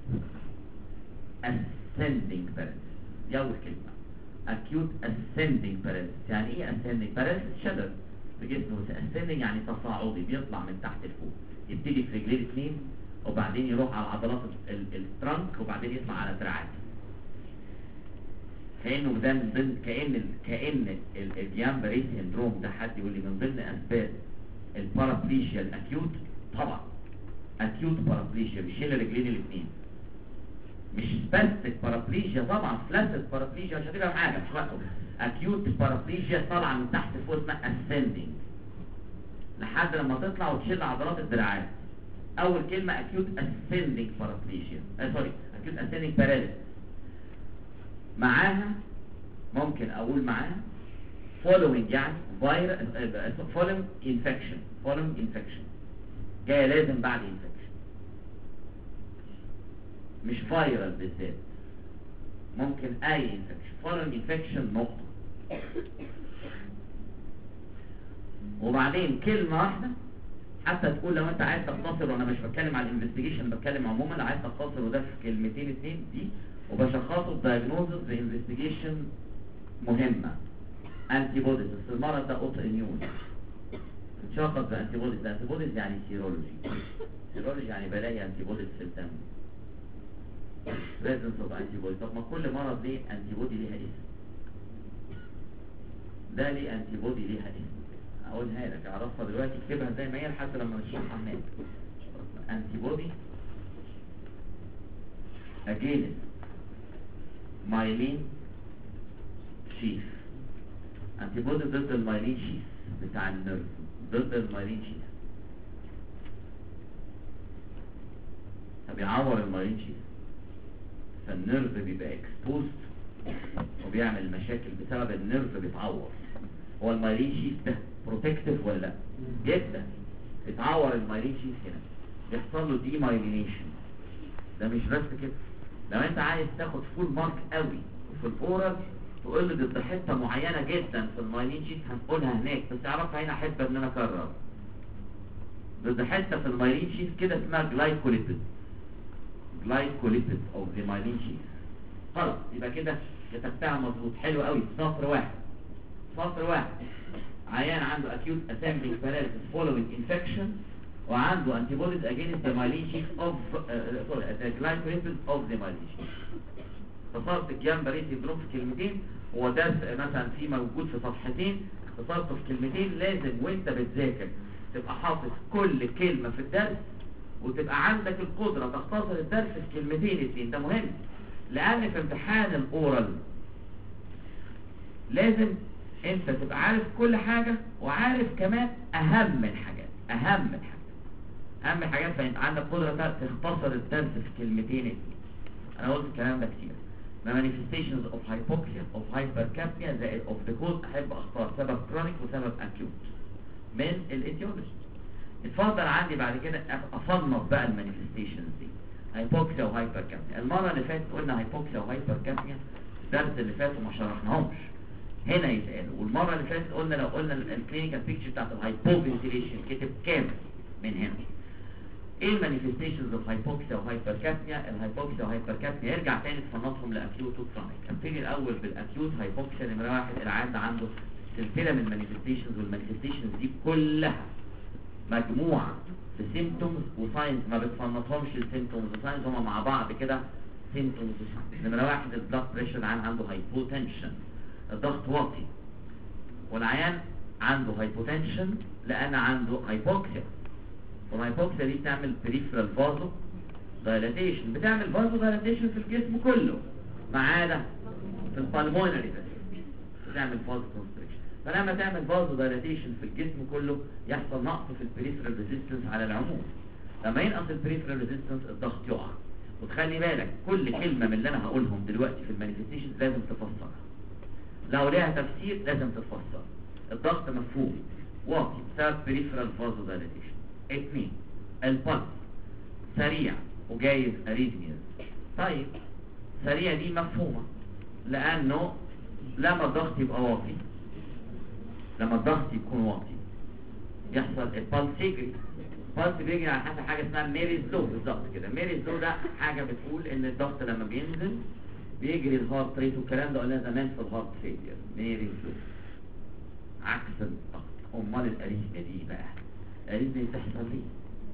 ascending paralysis. دي اول كلمه acute ascending paralysis. يعني ايه ascending paralysis؟ شلل في جسمه. بس ascending يعني تصاعدي، بيطلع من تحت لفوق، يبتدي في رجلين اثنين وبعدين يروح على عضلات الترنك وبعدين يطلع على دراعات. كانه ده من ضمن كان ال... كان الجامبري سيندروم ده حد يقول لي من ضمن اسباب البارابليجيا الاكيوت. طبعا اكيوت بارابليجيا بيشيل رجلين الاثنين، مش سباستيك بارابليجيا طبعا، فلاسيد بارابليجيا مش هتبقى حاجه مش وقته. اكيوت بارابليجيا طالعه من تحت لفوق اسمها ascending لحد لما تطلع وتشيل عضلات الدراعات. اول كلمه اكيوت ascending بارابليجيا آه سوري اكيوت ascending paralysis. معاها ممكن اقول معاها following يعني فيروس following infection following infection جايه لازم بعد infection، مش فايرال بالذات، ممكن اي infection following infection نقطه. وبعدين كلمه واحده حتى تقول لو انت عايز تختصر، وانا مش بتكلم على الانفستيجيشن بتكلم عموما، لو عايز تختصر وده في كلمتين اتنين دي وبشخصه الدايجنوزز بانفستيجيشن مهمه. انتي بوديز، بس المرض ده اوتو اميون بتشخص بانتي بوديز. انتي بوديز يعني سيرولوجي، سيرولوجي يعني بلاقي انتي بوديز في الدم، بريزنس اوف انتي بوديز. طب ما كل مرض ليه انتي بودي ليها اسم، ده ليه انتي بودي ليها اسم، اقولها لك اعرفها دلوقتي اكتبها زي ما هي لحد لما نشرحها هناك. انتي بودي اجينست مايلين شيف، انتي بودي ضد المايلين شيف بتاع النيرف، ضد المايلين شيف فبيعور المايلين شيف، فالنيرف بيبقى اكسبوزد وبيعمل مشاكل بسبب النيرف بيتعور. هو المايلين شيف ده بروتكتيف ولا لا؟ جدا. اتعور المايلين شيف هنا يحصل له دي مايلينيشن. ده مش بس كده، لو انت عايز تاخد فول مارك قوي في الاورال تقول لي ضد حته معينه جدا في المايلين شيف هنقولها هناك، بس اعرفها هنا احب ان انا اكرر ضد حته في المايلين شيف كده اسمها جلايكوليبيد، جلايكوليبيد اوف ذا مايلين شيف. خلاص يبقى كده كتبتها مظبوط. حلو قوي. سطر واحد سطر واحد عيان عنده acute assembling paralysis following infection وعنده antibodies against the myelin sheath of uh, sorry the glycolipid of the myelin sheath. اختصرت الجامبري سيندروم في كلمتين، هو درس مثلا في موجود في صفحتين، اختصرته في كلمتين. لازم وانت بتذاكر تبقى حافظ كل كلمة في الدرس وتبقى عندك القدرة تختصر الدرس في كلمتين اتنين. ده مهم لان في امتحان الاورال لازم انت تبقى عارف كل حاجة وعارف كمان اهم الحاجات اهم الحاجات اهم الحاجات فيبقى عندك قدرة تختصر الدرس في كلمتين اتنين. انا قلت الكلام ده كتير. the manifestations of hypoxia of hypercapnia زائد of the cause احب اختار سبب كرونيك وسبب acute من الايتيولوجي. اتفضل عندي بعد كده افنط بقى المانيفستيشنز دي هايبوكسيا وهايبركابنيا. المرة اللي فاتت قلنا هايبوكسيا وهايبركابنيا، الدرس اللي فات وما شرحناهمش هنا يتقالوا. والمرة اللي فاتت قلنا لو قلنا الكلينيكال بيكتشر بتاعت الهايبوفنتيليشن كتب كامل من هنا. ايه المانيفستيشنز اوف هايبوكسيا وهايبركابنيا؟ الهايبوكسيا وهايبركابنيا يرجع تاني تفنطهم لاكيوت وكرونيك. ابتدي الاول بالاكيوت هايبوكسيا. نمرة واحد العيان عنده سلسلة من المانيفستيشنز، والمانيفستيشنز دي كلها مجموعة بسيمتومز وساينز، ما بتفنطهمش السيمتومز وساينز هما مع بعض كده سيمتومز وساينز. نمرة واحد البلاد بريشر، العيان عنده هايبوتنشن، الضغط واطي، والعيان عنده هايبوتنشن لان عنده هايبوكسيا، والهايبوكسيا دي بتعمل بريفرال فازو دايلاتيشن، بتعمل فازو دايلاتيشن في الجسم كله ما عدا في البالمونري بس بتعمل فازو كونستريكشن. فلما تعمل فازو دايلاتيشن في الجسم كله يحصل نقص في البريفرال ريزيستنس على العموم. لما ينقص البريفرال ريزيستنس الضغط يقع. وتخلي بالك كل كلمة من اللي انا هقولهم دلوقتي في المانيفستيشن لازم تفسرها، لو ليها تفسير لازم تتفسر. الضغط مفهوم واطي بسبب بريفرال فازو دايلاتيشن. اثنين البلس سريع وجايز اريزمياز. طيب سريع دي مفهومة، لأنه لما الضغط يبقى واطي، لما الضغط يكون واطي يحصل البلس يجري. البلس بيجري على حسب حاجة اسمها ميريز لو، بالظبط كده. ميريز لو ده حاجة بتقول ان الضغط لما بينزل بيجري الهارت ريت، والكلام ده قلنا زمان في الهارت فيلير. ميريز لو عكس الضغط. امال الاريثميا دي بقى، الاريثميا بتحصل ليه؟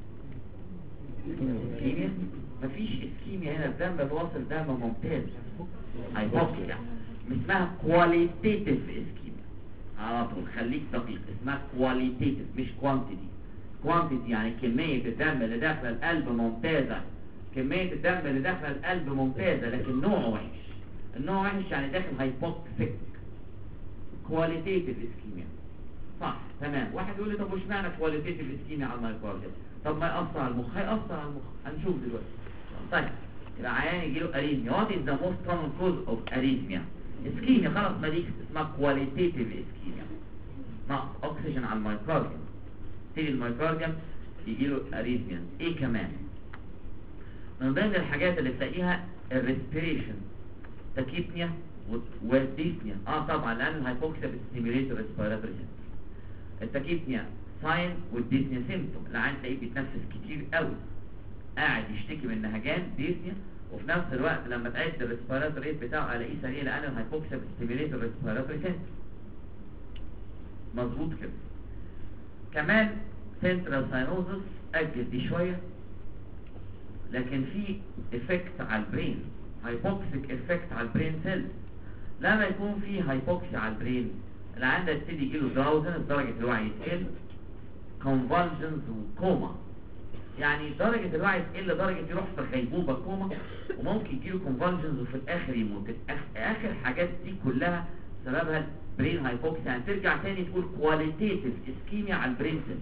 اسكيميا؟ مفيش اسكيميا هنا، الدم الواصل دم ممتاز، هايبوكسيا، اسمها كواليتيتيف اسكيميا. على طول خليك دقيق، اسمها كواليتيتيف مش كوانتيتي. كوانتيتي يعني كمية الدم اللي داخل القلب ممتازة، كمية الدم اللي داخل القلب ممتازة، لكن نوعه وحش. النوع وحش يعني داخل هايبوكسيك. كواليتيتيف اسكيميا صح تمام. واحد يقول لي طب وش معنى كواليتيتيف اسكيميا على المايكارديوم؟ طب ما يأثر على المخ، هيأثر على المخ، هنشوف دلوقتي. طيب العيان يجي له اريثميا. وات از ذا موست كومن كوز اوف اريثميا؟ اسكيميا. خلاص ما دي اسمها كواليتيتيف اسكيميا، نقص اكسجين على المايكارديوم. تيجي المايكارديوم يجي له اريثميا. ايه كمان من ضمن الحاجات اللي تلاقيها؟ الريسبيريشن، تاكيبنيا والديسنيا. اه طبعا لان الهايبوكسيا بتستيميليت الريسبيراتوري سيستم. التاكيبنيا ساين والديسنيا سيمبتوم. العيان تلاقيه بيتنفس كتير قوي، قاعد يشتكي من نهجان، ديسنيا. وفي نفس الوقت لما تعد الريسبيراتوري ريت بتاعه الاقيه سريع، لان الهايبوكسيا بتستيميليت الريسبيراتوري سيستم. مظبوط كده. كمان سنترال ساينوزس، اجل دي شويه، لكن في افكت على البرين، هايبوكسيك افكت على البرين سيلز. لما يكون في هايبوكسيا على البرين العيان ده يبتدي يجيله دراوزنس، درجه الوعي تقل، كونفولجنز وكوما. يعني درجه الوعي تقل لدرجه يروح في غيبوبه كوما، وممكن يجيله كونفولجنز وفي الاخر يموت. اخر حاجات دي كلها سببها برين هايبوكسيا. يعني ترجع تاني تقول كواليتيتيف اسكيميا على البرين سيلز.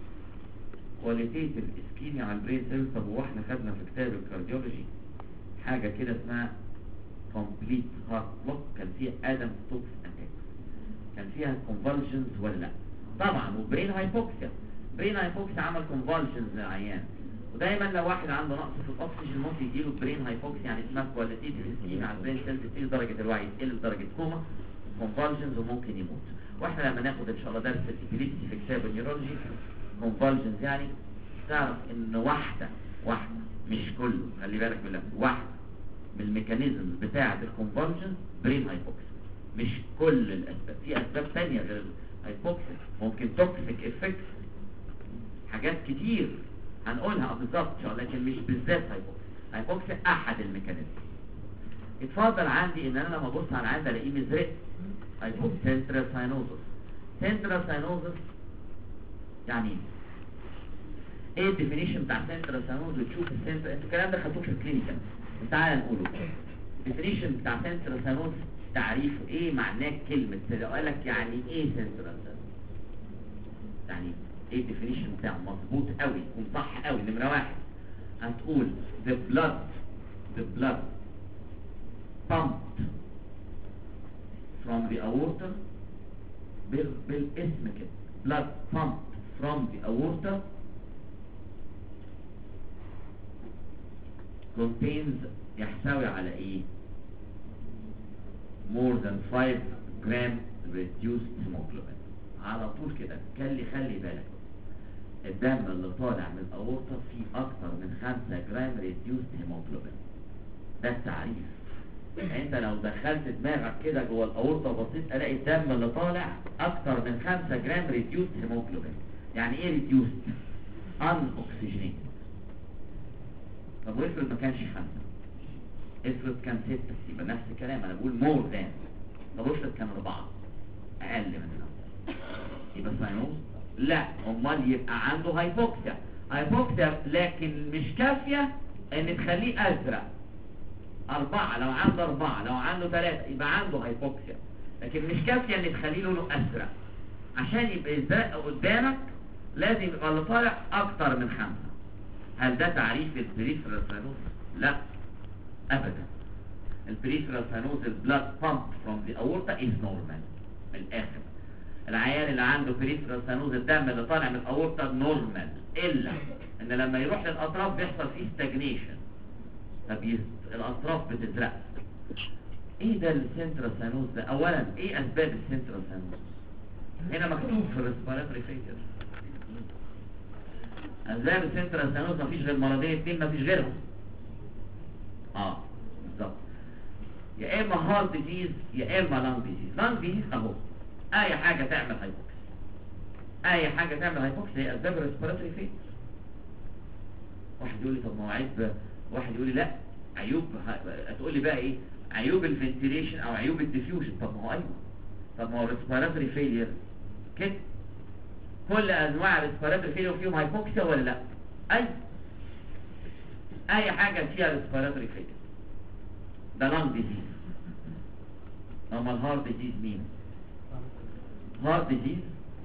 كواليتيتيف اسكيميا على البرين سيلز. طب واحنا خدنا في كتاب الكارديولوجي حاجه كده اسمها كومبليت هارت بلوك، كان فيها ادم ستوكس اتاك، كان فيها كونفولجنز ولا لا؟ طبعا. وبرين هايبوكسيا، برين هايبوكسيا عمل كونفولجنز للعيان. ودايما لو واحد عنده نقص في الاكسجين ممكن يجيله برين هايبوكسيا، يعني اسمها كواليتيتيف اسكيميا على البرين سيلز، تقل درجه الوعي، تقل لدرجه كوما، كونفولجنز، وممكن يموت. واحنا لما ناخد ان شاء الله درس الابيليبسي في كتاب النيورولوجي، كونفولجنز يعني تعرف ان واحده واحده مش كله، خلي بالك بالله، واحده من الميكانيزمز بتاعه الكونفولجنز برين هايبوكسيا، مش كل الاسباب. في اسباب ثانيه غير الهايبوكسيا، ممكن توكسيك افكت، حاجات كتير هنقولها بالظبط ان شاء الله، لكن مش بالذات هايبوكسيا. هايبوكسيا احد الميكانيزم. اتفضل عندي ان انا لما ابص على العين الاقيه مزرق، هايبوكسيا سنترال ساينوزس. سنترال ساينوزس يعني ايه الديفينيشن بتاع سنترال ساينوزس؟ وتشوف السنترال، انتوا الكلام ده خدتوه في الكلينيكال، تعالى نقوله. الديفينيشن بتاع سنترال ساينوزس تعريفه ايه؟ معناه كلمه لو قال لك يعني ايه سنترال ساينوزس، يعني ايه الديفينيشن بتاعه مظبوط قوي، يكون صح قوي. نمره واحد هتقول the blood the blood pumped from the aorta، بال بالاسم كده، blood pumped from the aorta contains، يحتوي على ايه؟ more than five gram reduced hemoglobin. على طول كده خلي خلي بالك، الدم اللي طالع من الاورطه فيه اكتر من خمسة جرام ريديوست هيموجلوبين. ده التعريف. يعني انت لو دخلت دماغك كده جوه الاورطه وبصيت الاقي الدم اللي طالع اكتر من خمسة جرام ريديوست هيموجلوبين. يعني ايه ريديوست؟ ان اوكسجينيت. طب وافرض ما كانش خمسة، افرض كان ستة، يبقى نفس الكلام، انا بقول مور ذان. طب افرض كان اربعة، اقل من خمسة، يبقى ساينوز؟ لا، امال يبقى عنده هايبوكسيا. هايبوكسيا لكن مش كافية ان تخليه ازرق. اربعة، لو عنده اربعة، لو عنده ثلاثة يبقى عنده هايبوكسيا، لكن مش كافية ان تخليه لونه ازرق. عشان يبقى ازرق قدامك لازم يبقى اللي طالع اكتر من خمسة. هل ده تعريف البريفرال ساينوز؟ لا ابدا. البريفرال ساينوز البلاد بامب فروم ذا اورتا از نورمال. من الاخر العيان اللي عنده بريفرال ساينوز الدم اللي طالع من الاورتا نورمال، الا ان لما يروح للاطراف بيحصل فيه ستاجنيشن، فالاطراف بتزرق. ايه ده السنترال سانوز ده؟ اولا ايه اسباب السنترال سانوز؟ هنا مكتوب في الريسبيراتوري فيلير. اسباب السنترال سانوز مفيش غير مرضين اتنين، مفيش غيرهم. اه بالظبط، يا اما هارت ديزيز يا اما لانج ديزيز. لانج ديزيز اهو اي حاجه تعمل هايبوكسيا، اي حاجه تعمل هايبوكسيا هي اسباب الريسبيراتوري فيلير. واحد يقول لي طب ما هو عيب، واحد يقول لي لا عيوب، هتقول لي بقى ايه؟ عيوب الفنتيليشن او عيوب الديفيوجن. طب ما هو ايوه، طب ما هو الريسبيراتوري فيلير كده كل انواع الريسبيراتوري فيلير فيهم هايبوكسيا ولا لا؟ اي اي حاجه فيها ريسبيراتوري فيلير ده لانج ديزيز. اما الهارت ديزيز مين؟ هارت ديزيز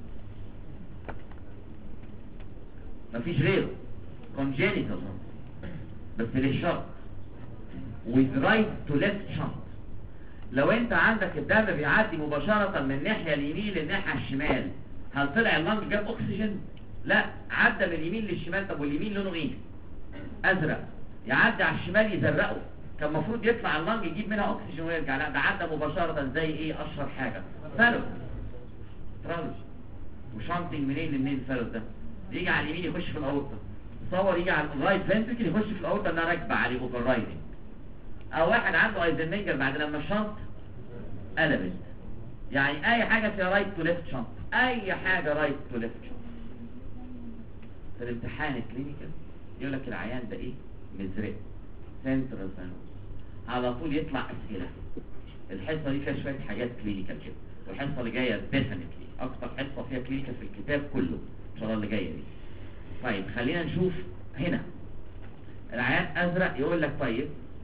مفيش غيره congenital بس للشرط with right to left shunt. لو انت عندك الدم بيعدي مباشرة من الناحية اليمين للناحية الشمال، هل طلع اللنج جاب اكسجين؟ لا، عدى من اليمين للشمال. طب واليمين لونه ايه؟ ازرق، يعدي على الشمال يزرقه. كان المفروض يطلع اللنج يجيب منها اكسجين ويرجع، لا ده عدى مباشرة. زي ايه اشهر حاجة؟ فالوس. فالوس وشانتنج منين لمنين الفالوس ده؟ يجي على اليمين يخش في الاورطة، تصور يجي على الرايت فنتريكل يخش في الاورطة انها راكبة عليه اوفر رايدنج. او واحد عنده ايزنمنجر بعد لما الشنط قلبت. يعني اي حاجة فيها رايت تو ليفت شنط، اي حاجة رايت تو ليفت شنط. في الامتحان الكلينيكال يقول لك العيان ده ايه؟ مزرق سنترال سانوز، على طول يطلع اسئله. الحصه دي فيها شويه حاجات كلينيكال كده، والحصه اللي جايه ديفينتلي اكتر حصه فيها كلينيكال في الكتاب كله ان شاء الله اللي جايه دي. طيب خلينا نشوف هنا العيان ازرق. يقول لك طيب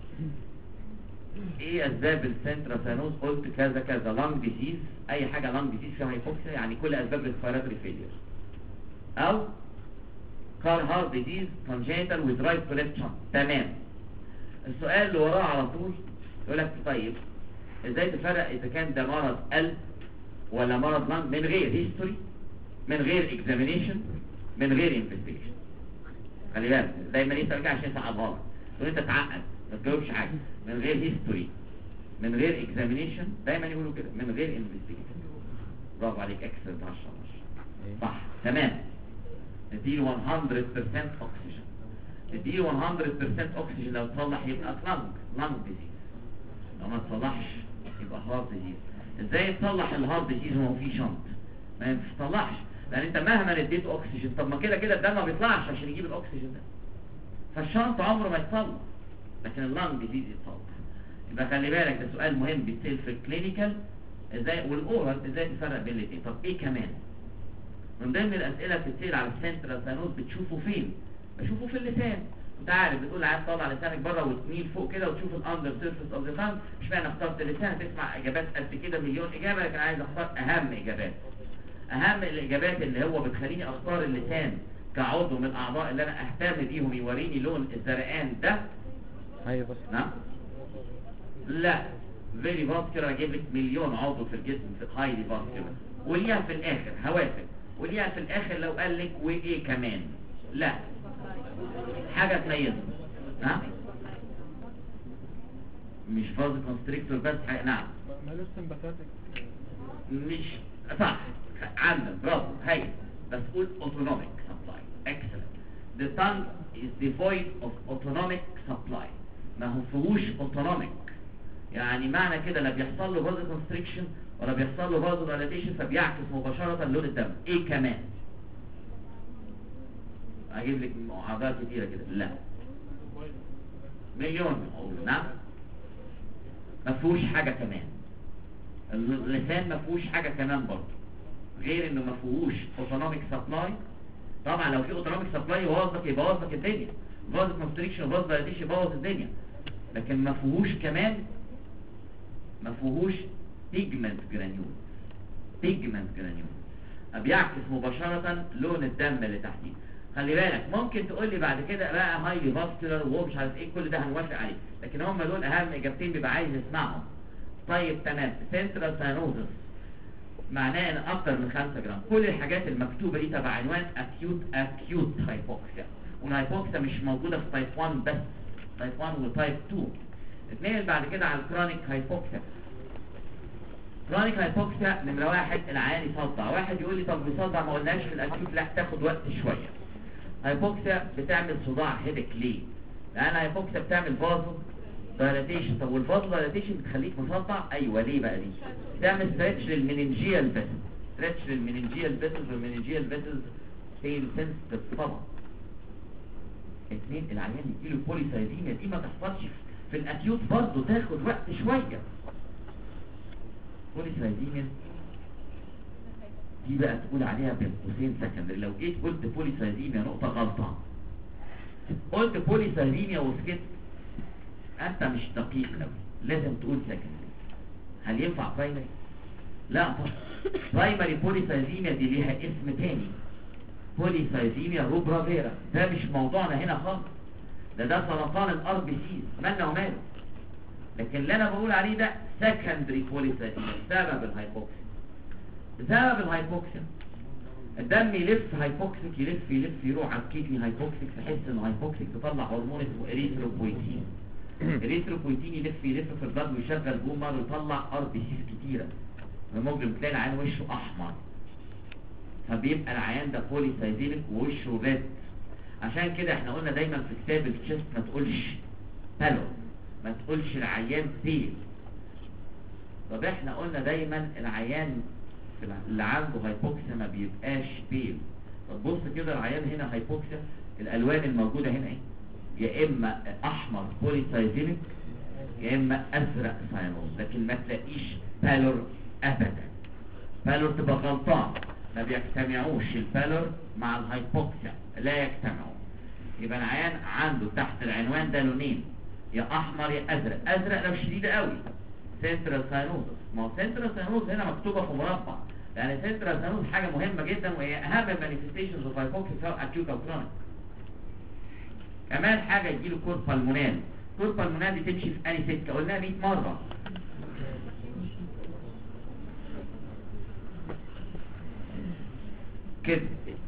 ايه اسباب السنترال سانوز؟ قلت كذا كذا، لانج ديزيز، اي حاجه لانج ديزيز فيها هايبوكسيا يعني كل اسباب الريسبيراتوري فيلير، او كار هارت ديزيز كونجنتال وذ رايت تو ليفت شنت. تمام. السؤال اللي وراه على طول يقول لك طيب ازاي تفرق اذا كان ده مرض قلب ولا مرض لانج من غير هيستوري، من غير اكزامينيشن، من غير انفستيجيشن؟ خلي بالك دايما يسال كده عشان يصعب غلط، تقول انت تعقد ما تجاوبش حاجه. من غير هيستوري، من غير اكزامينيشن، دايما يقولوا كده من غير انفستيجيشن. برافو عليك، اكسلنت عشرة عشرة. صح تمام. نديله مية بالمية اكسجين، نديله مية بالمية اكسجين. لو تصلح يبقى لانج لانج ديزيز، لو ما تصلحش يبقى هارت ديزيز. ازاي تصلح الهارت ديزيز وهو فيه شنط؟ ما يتصلحش، لان انت مهما اديته اكسجين طب ما كده كده الدم ما بيطلعش عشان يجيب الاكسجين ده، فالشنط عمره ما يتصلح، لكن اللانج ديزيز يتصلح. يبقى خلي بالك ده سؤال مهم بيتسال في الكلينيكال ازاي، والاورال ازاي تفرق بين الاثنين. طب ايه كمان من ضمن الاسئله بتتسال على السنترال سانوز؟ بتشوفه فين؟ بشوفه في اللسان. انت عارف بتقول عايز تطلع لسانك بره وتميل فوق كده وتشوف الاندر سيرفيس اوف ذا فم. مش معنى اخترت اللسان هتسمع اجابات قد كده مليون اجابه، لكن عايز اختار اهم اجابات. اهم الاجابات اللي هو بتخليني اختار اللسان كعضو من الاعضاء اللي انا اهتم بيهم يوريني لون الزرقان ده. ايوه بس نعم لا فيري فاسكولار، اجيب لك مليون عضو في الجسم في هايلي فاسكولار. وليها في الاخر هوافق، وليها في الاخر لو قال لك وايه كمان؟ لا حاجه تميزه. ها مش فاز كونستريكتور بس حاجة. نعم مالوش سمباثاتيك. مش صح عندك برافو هاي، بس قول autonomic supply. excellent. the tongue is devoid of autonomic supply. ما هو فيهوش autonomic، يعني معنى كده لا بيحصل له فاز كونستريكشن ولا بيحصل له فاز دايليتيشن، فبيعكس مباشره لون الدم. ايه كمان؟ اجيب لك اعضاء كتيره كده. لا مليون اقول. نعم ما فيهوش حاجه كمان. اللسان ما فيهوش حاجه كمان برضه غير انه ما فيهوش اوتونوميك سبلاي. طبعا لو في اوتونوميك سبلاي يبوظ لك يبوظ لك الدنيا، فاز كونستريكشن فاز دايليتيشن يبوظ الدنيا، لكن ما فيهوش كمان ما فيهوش بيجمنت جرانيول. بيجمنت جرانيول بيعكس مباشره لون الدم اللي تحتيه. خلي بالك ممكن تقول لي بعد كده بقى هايلي فاسكولار وهو مش عارف ايه، كل ده هنوافق عليه، لكن هم دول اهم اجابتين بيبقى عايز يسمعهم. طيب تمام. سنترال سانوزس معناه ان اكتر من خمسة جرام. كل الحاجات المكتوبه دي تبع عنوان اكيوت اكيوت هايبوكسيا، والهايبوكسيا مش موجوده في تايب واحد بس، تايب واحد وتايب اتنين. اتنقل بعد كده على الكرونيك هايبوكسيا. كرونيك هايبوكسيا نمرة واحد العيان يصدع. واحد يقول لي طب بيصدع ما قلناش في الاكيوت، لا تاخد وقت شوية. هايبوكسيا بتعمل صداع هيدك ليه؟ لان هايبوكسيا بتعمل فازو دايلاتيشن. طب والفازو دايلاتيشن بتخليك مصدع؟ ايوه. ليه بقى دي؟ بتعمل ستريتش للمننجيال فيسل، ستريتش للمننجيال فيسل، والمننجيال فيسل بين سنسيتيف طبعا. اثنين العيان يجيله بوليسايديميا، دي ما تحصلش في الاكيوت برضه، تاخد وقت شويه. بوليسايديميا دي بقى تقول عليها بين قوسين سكندري. لو جيت قلت بوليسايديميا نقطه غلطه، قلت بوليسايديميا وسكت، انت مش دقيق قوي، لازم تقول سكندري. هل ينفع برايمري؟ لا طبعا. برايمري بوليسايديميا دي ليها اسم تاني، بوليسايديميا روبرافيرا. ده مش موضوعنا هنا خالص، ده ده سرطان الار بي سي، مالنا وماله. لكن اللي انا بقول عليه ده سكندري بوليسايديميا بسبب الهايبوكسيا. بسبب الهايبوكسيا الدم يلف هايبوكسيك، يلف يلف يروح على الكيدني هايبوكسيك، تحس ان هايبوكسيك تطلع هرمون اسمه اريثروبويتين. اريثروبويتين يلف يلف في البلد ويشغل بومر ويطلع ار بي سيز كتيره. المجرم تلاقي العيان وشه احمر، فبيبقى العيان ده بوليسايديميك ووشه ريد. عشان كده احنا قلنا دايما في كتاب التشست ما تقولش بالو، ما تقولش العيان بيل. طب احنا قلنا دايما العيان اللي عنده هايبوكسيا ما بيبقاش بيل. طب بص كده العيان هنا هايبوكسيا، الالوان الموجوده هنا ايه؟ يا اما احمر بوليسايديميك يا اما ازرق ساينوز، لكن ما تلاقيش بالور ابدا. بالور تبقى غلطان، ما بيجتمعوش البالور مع الهايبوكسيا، لا يجتمعوا. يبقى العيان عنده تحت العنوان ده لونين، يا احمر يا ازرق. ازرق لو شديد قوي سنترال ساينوزس. ما هو سنترال ساينوز هنا مكتوبه في مربع، لان سنترال ساينوز حاجه مهمه جدا، وهي اهم المانيفستيشنز اوف هايبوكسيا سواء اكيوت او كرونيك. كمان حاجه يجيله كور بالمونال. كور بالمونال دي تمشي في انهي سكه؟ قلناها مية مره. كده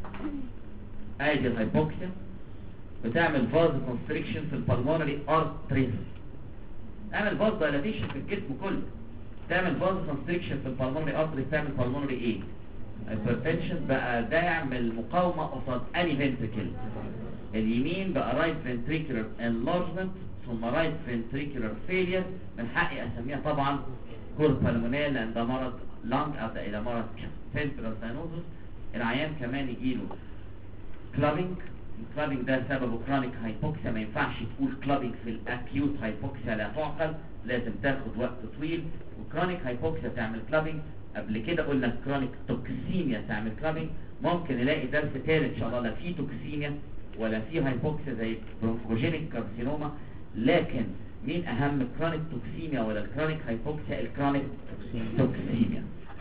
ادي الهايبوكسيا بتعمل فاز كونستريكشن في البلمونري ارتريز، تعمل فاز دايلاتيشن في الجسم كله، تعمل فاز كونستريكشن في البلمونري ارتريز، تعمل بالمونري ايه؟ هايبرتنشن. بقى ده يعمل مقاومه قصاد اني فنتريكل. اليمين بقى رايت فنتريكولار انلارجمنت ثم رايت فنتريكولار فيلير. من حقي اسميها طبعا كور بالمونال لان ده مرض لانج ادى الى مرض سنترال ساينوزس. العيان كمان يجيله كلابينج. الكلابينج ده سببه كرونيك هايبوكسيا، ما ينفعش تقول كلابينج في الاكيوت هايبوكسيا، لا تعقل، لازم تاخد وقت طويل. وكرونيك هايبوكسيا تعمل كلابينج. قبل كده قلنا كرونيك توكسيميا تعمل كلابينج. ممكن نلاقي درس ثالث ان شاء الله لا في توكسيميا ولا في هايبوكسيا زي برونكوجينيك كارسينوما. لكن مين اهم، كرونيك توكسيميا ولا الكرونيك هايبوكسيا؟ الكرونيك توكسيميا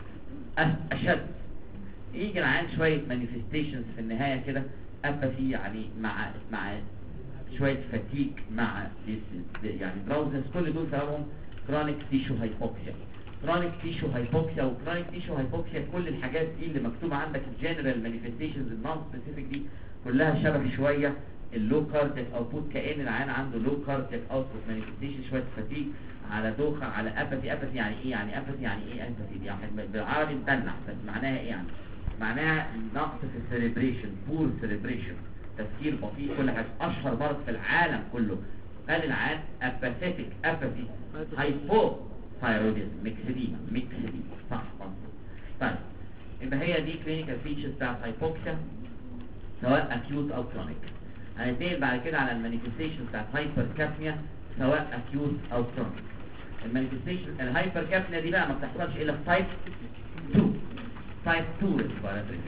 اشد. يجي العيان شويه مانيفستيشنز في النهايه كده، اباثي يعني مع مع شويه فتيك مع يعني دراوزنس، كل دول سببهم كرونيك تيشو هايبوكسيا. كرونيك تيشو هايبوكسيا وكرونيك تيشو هايبوكسيا كل الحاجات دي اللي مكتوبه عندك الجنرال مانيفستيشنز النون سبيسيفيك دي كلها شبه شويه اللو كارديك اوتبوت، كأن العيان عنده لو كارديك اوتبوت مانيفستيشن، شويه فتيك على دوخه على اباثي. اباثي يعني ايه؟ يعني اباثي يعني ايه اباثي دي؟ يعني بالعربي مدلع، بس معناها ايه يعني؟ معناها نقص في السيريبريشن، بور سيريبريشن، تفكير بطيء، كل حاجه. اشهر مرض في العالم كله قال العيان اباثيتك اباثي هايبو ثايرويدزم ميكسيديما ميكسيديما صح مظبوط. طيب يبقى هي دي كلينيكال فيتشرز بتاعت هايبوكسيا سواء اكيوت او كرونيك. هننتقل بعد كده على المانيفستيشن بتاعت هايبر كابنيا سواء اكيوت او كرونيك. المانيفستيشن الهايبر كابنيا دي بقى ما بتحصلش الا في تايب اتنين. تايب اتنين ريسبيراتوري.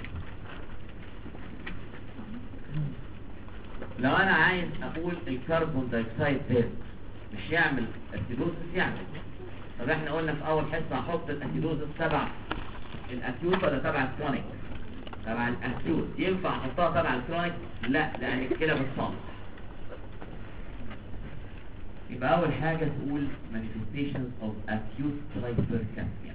لو انا عايز اقول الكربون دايوكسيد ده مش يعمل اسيدوزس يعمل. طب احنا قلنا في اول حصه هحط الاسيدوزس تبع الاكيوت ولا تبع الكرونيك؟ تبع الاكيوت. ينفع احطها تبع الكرونيك؟ لا، لان كده بالصمت. يبقى اول حاجه تقول manifestations of acute hypercapnia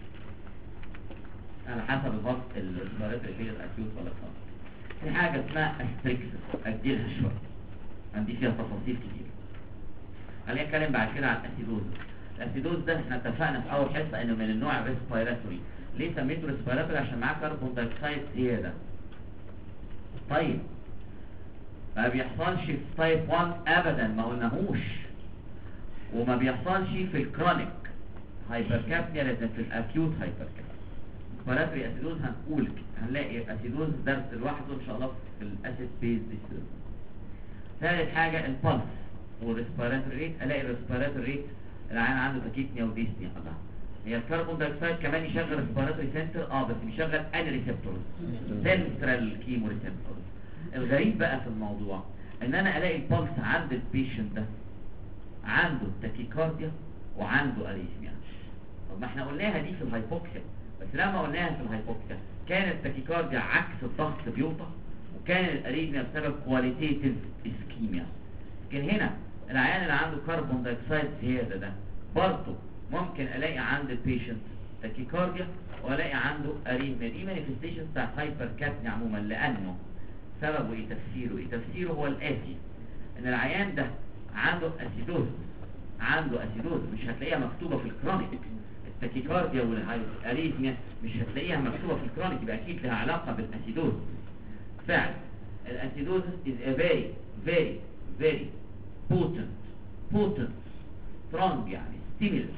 على حسب الضغط الريسبيراتوري فيلير اكيوت ولا كرونيك. في حاجه اسمها استريكسس، اجلها شويه عندي فيها تفاصيل كتير. خلينا نتكلم بعد كده على الاسيدوز. الاسيدوز ده احنا اتفقنا في اول حصه انه من النوع الريسبيراتوري. ليه سميته ريسبيراتوري؟ عشان معاه كربون دايوكسيد زياده. طيب ما بيحصلش في تايب واحد ابدا، ما قلناهوش، وما بيحصلش في الكرونيك هايبركابنيا، لكن في الاكيوت هايبركابنيا. ريسبيراتوري اسيدوز هنقول هنلاقي اسيدوز درس لوحده ان شاء الله في الاسيد بيز ديسيز. ثالث حاجه البلس والريسبيراتوري ريت. الاقي الريسبيراتوري ريت العيان عنده تاكيكنيا وديسنيا. الله، هي الكربون دايوكسيد كمان يشغل ريسبيراتوري سنتر، اه بس بيشغل اني ريسبتورز، سنترال كيمو ريسبتورز. الغريب بقى في الموضوع ان انا الاقي البلس عند البيشنت ده عنده تاكيكارديا وعنده اريثميا. طب ما احنا قلناها دي في الهايبوكسيا، بس لما قلناها في الهايبوكسيا كانت التاكيكارديا عكس الضغط بيوطى، وكان الاريثميا بسبب كواليتيتيف اسكيميا. لكن هنا العيان اللي عنده كربون دايوكسيد زياده ده برضه ممكن الاقي عند البيشنت تاكيكارديا والاقي عنده اريثميا. دي مانيفستيشن بتاع هايبركابنيا عموما. لانه سببه ايه؟ تفسيره ايه؟ تفسيره هو الاتي: ان العيان ده عنده اسيدوز، عنده اسيدوز مش هتلاقيها مكتوبه في الكرونيك. التاكيكارديا والاريثميا مش هتلاقيها مكتوبه في الكرونيك، يبقى اكيد لها علاقه بالاسيدوز. فعلا الاسيدوز is a very very very potent potent strong يعني stimulus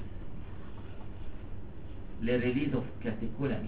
للريليز اوف كاتيكولامين.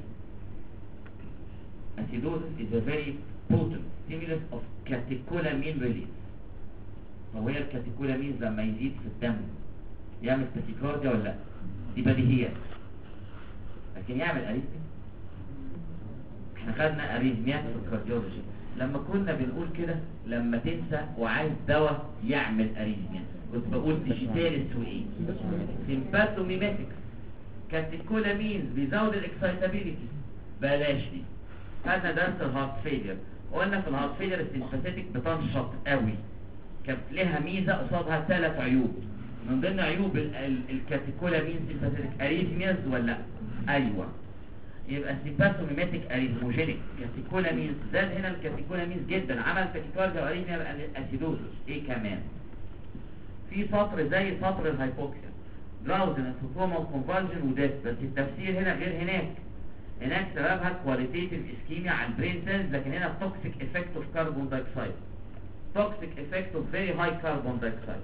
acidosis is a very potent stimulus of catecholamine release. فهي الكاتيكولامين لما يزيد في الدم يعمل تاكيكارديا ولا لا؟ دي بديهيات. لكن يعمل اريثميا؟ احنا خدنا اريثميات في الكارديولوجي لما كنا بنقول كده لما تنسى وعايز دواء يعمل اريثميا كنت بقول ديجيتالس وايه؟ سيمباثوميماتكس. كاتيكولامين بيزود الاكسايتابيليتي، بلاش دي. خدنا درس الهارت فيلير، وقلنا في الهارت فيلير السيمباثيتك بتنشط قوي، كانت لها ميزه قصادها ثلاث عيوب. من ضمن عيوب الكاتيكولامين سيمباثيتك اريثمياز ولا لا؟ ايوه. يبقى سيمباثوميماتيك اريثموجينيك كاتيكولامين زاد هنا الكاتيكولامين جدا، عمل تاكيكارديا واريثميا بقى اسيدوزس. ايه كمان؟ في سطر زي سطر الهايبوكسيا، دراوزنس وكوما وكونفالجن وديث، بس التفسير هنا غير هناك. هناك سببها كواليتيتيف اسكيميا على البرين سيلز، لكن هنا توكسيك افكت اوف كربون دايوكسيد. توكسيك افكت اوف فيري هاي كربون دايوكسيد.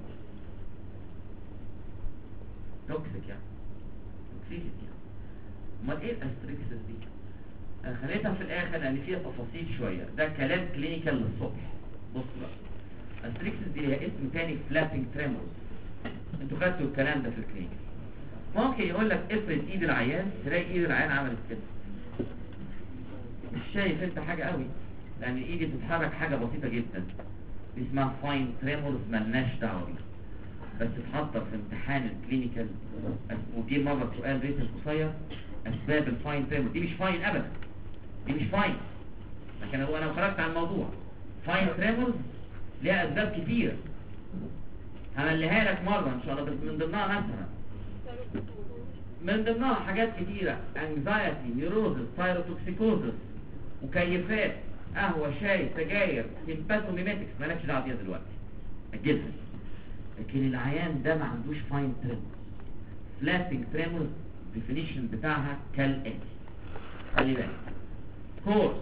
توكسيك يعني توكسيسيتي يعني. امال ايه الاستريكسس دي؟ انا خليتها في الاخر لان فيها تفاصيل شويه، ده كلام كلينيكال للصبح. بص بقى، الاستريكسس دي ليها اسم تاني، فلابينج تريمورز. انتوا خدتوا الكلام ده في الكلينيكال. ممكن يقول لك افرد ايد العيان تلاقي ايد العيان عملت كده، مش شايف انت حاجه قوي لان ايدي بتتحرك حاجه بسيطه جدا، دي اسمها فاين تريمورز، مالناش دعوه بيها. بس تحضر في امتحان الكلينيكال ودي مره سؤال ريت قصير، اسباب الفاين تريمورز. دي مش فاين ابدا، دي مش فاين، لكن هو انا خرجت عن الموضوع. فاين تريمورز ليها اسباب كتير، همليها لك مره ان شاء الله، بس من ضمنها مثلا من ضمنها حاجات كتيره: انكزايتي، نيروزس، ثايروتوكسيكوزس، مكيفات، قهوه، شاي، سجاير، سيمباثوميماتكس، مالكش دعوه بيها دلوقتي اجلها. لكن العيان ده ما عندوش فاين تريمورز. فلابينج تريمورز الديفينيشن بتاعها كالاتي، خلي بالك: كورس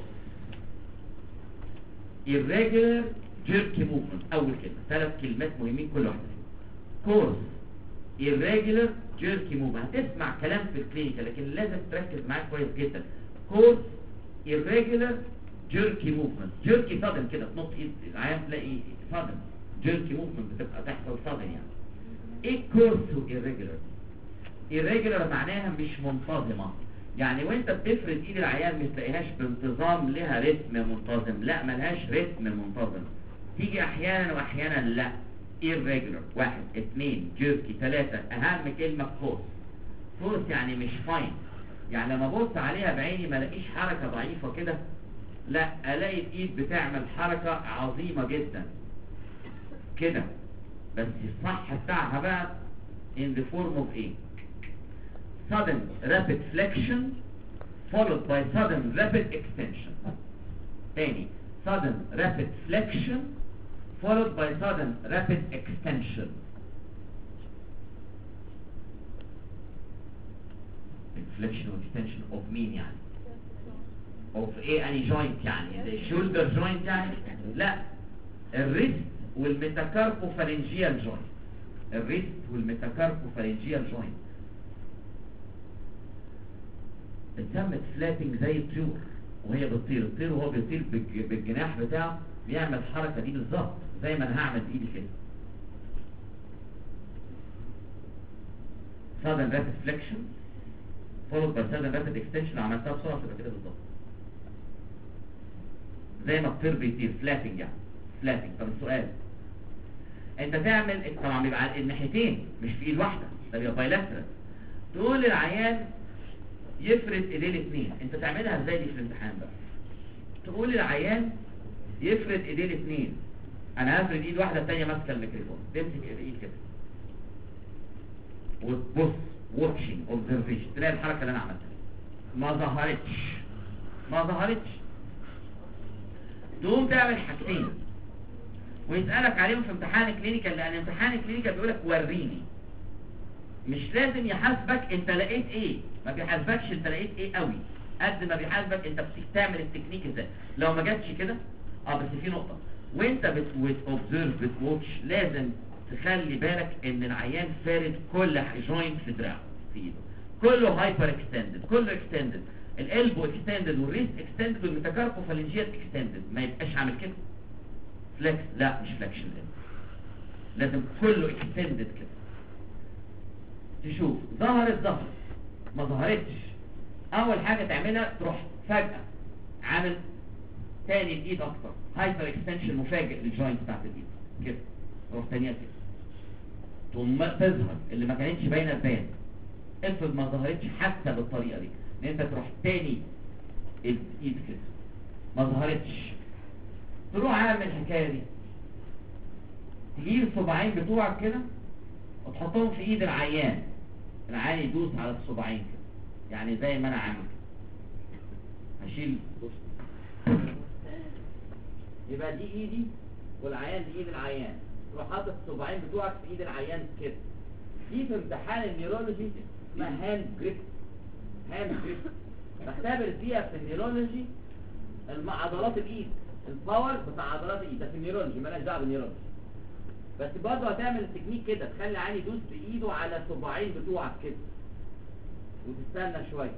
irregular jerky movement. اول كلمه، ثلاث كلمات مهمين كل واحده فيهم. كورس irregular jerky movement. هتسمع كلام في الكلينيكال لكن لازم تركز معاه كويس جدا. كورس irregular jerky movement. jerky sudden كده تنط ايد العيان تلاقي sudden jerky movement بتبقى تحصل sudden يعني. ايه كورس irregular؟ irregular معناها مش منتظمه، يعني وانت بتفرد ايد العيان مش تلاقيهاش بانتظام لها رتم منتظم، لا ملهاش رتم منتظم، تيجي احيانا واحيانا لا. irregular. واحد اثنين جيركي، ثلاثة اهم كلمة كورس. كورس يعني مش فاين، يعني لما ابص عليها بعيني ما الاقيش حركة ضعيفة كده، لا الاقي الايد بتعمل حركة عظيمة جدا كده، بس الصح بتاعها بقى in the form of ايه؟ sudden rapid flexion followed by sudden rapid extension. تاني: sudden rapid flexion followed by sudden rapid extension. فليكشن واكستنشن اوف مين يعني؟ اوف ايه اني جوينت يعني؟ الشولدر جوينت يعني؟ لا، الريست والميتاكاربوفالنجيال جوينت. الريست والميتاكاربوفالنجيال جوينت اتسمت فلاتنج زي الطيور وهي بتطير. الطير وهو بيطير بالج- بالجناح بتاعه بيعمل الحركه دي بالظبط زي ما انا هعمل بايدي كده. sudden rapid flexion followed by sudden rapid extension. لو عملتها بسرعه تبقى كده بالظبط زي ما الطير بيطير، فلاتنج يعني فلاتنج. طب السؤال، انت تعمل طبعا بيبقى على الناحيتين مش في ايد واحده، ده بيبقى بايلاترال. تقول للعيان يفرد ايديه الاثنين. انت تعملها ازاي دي في الامتحان بقى؟ تقول للعيان يفرد ايديه الاثنين. انا هفرد ايد واحده الثانيه ماسكه الميكروفون، تمسك الايد كده وتبص واتشنج اوبزرفيشن، تلاقي الحركه اللي انا عملتها ما ظهرتش ما ظهرتش تقوم تعمل حاجتين ويسالك عليهم في امتحان الكلينيكال، لان امتحان الكلينيكال بيقول لك وريني. مش لازم يحاسبك انت لقيت ايه، ما بيحاسبكش انت لقيت ايه قوي قد ما بيحاسبك انت بتعمل التكنيك ازاي. لو ما جاتش كده اه بس في نقطه، وانت بتوبزرف بتواتش لازم تخلي بالك ان العيان فارد كل جوينت في دراعه في ايده، كله هايبر اكستندد، كله اكستندد، الالبو اكستندد والريست اكستندد والميتاكاربوفالنجيال اكستندد. ما يبقاش عامل كده فليكس، لا مش فليكشن، لازم كله اكستندد كده. تشوف ظهرت ظهرت ما ظهرتش، اول حاجه تعملها تروح فجاه عامل تاني الايد اكتر، هايبر اكستنشن مفاجئ للجوينت بتاعت الايد كده، تروح تانية كده، ثم تظهر اللي ما كانتش باينه تبان. افرض ما ظهرتش حتى بالطريقه دي، ان انت تروح تاني الايد كده ما ظهرتش، تروح عامل الحكايه دي، تجيب الصباعين بتوعك كده وتحطهم في ايد العيان، العيان يدوس على الصباعين كده يعني زي ما انا عامل كده. هشيل يبقى دي ايدي والعيان دي ايد العيان، تروح حاطط الصباعين بتوعك في ايد العيان كده. دي في امتحان النيورولوجي اسمها هاند جريب. هاند جريب بختبر فيها في النيورولوجي الم- عضلات الايد، الباور بتاع عضلات الايد، ده في النيورولوجي مالهاش دعوه بالنيورولوجي. بس برضه هتعمل التكنيك كده، تخلي العيان يدوس بايده على الصباعين بتوعك كده وتستنى شويه.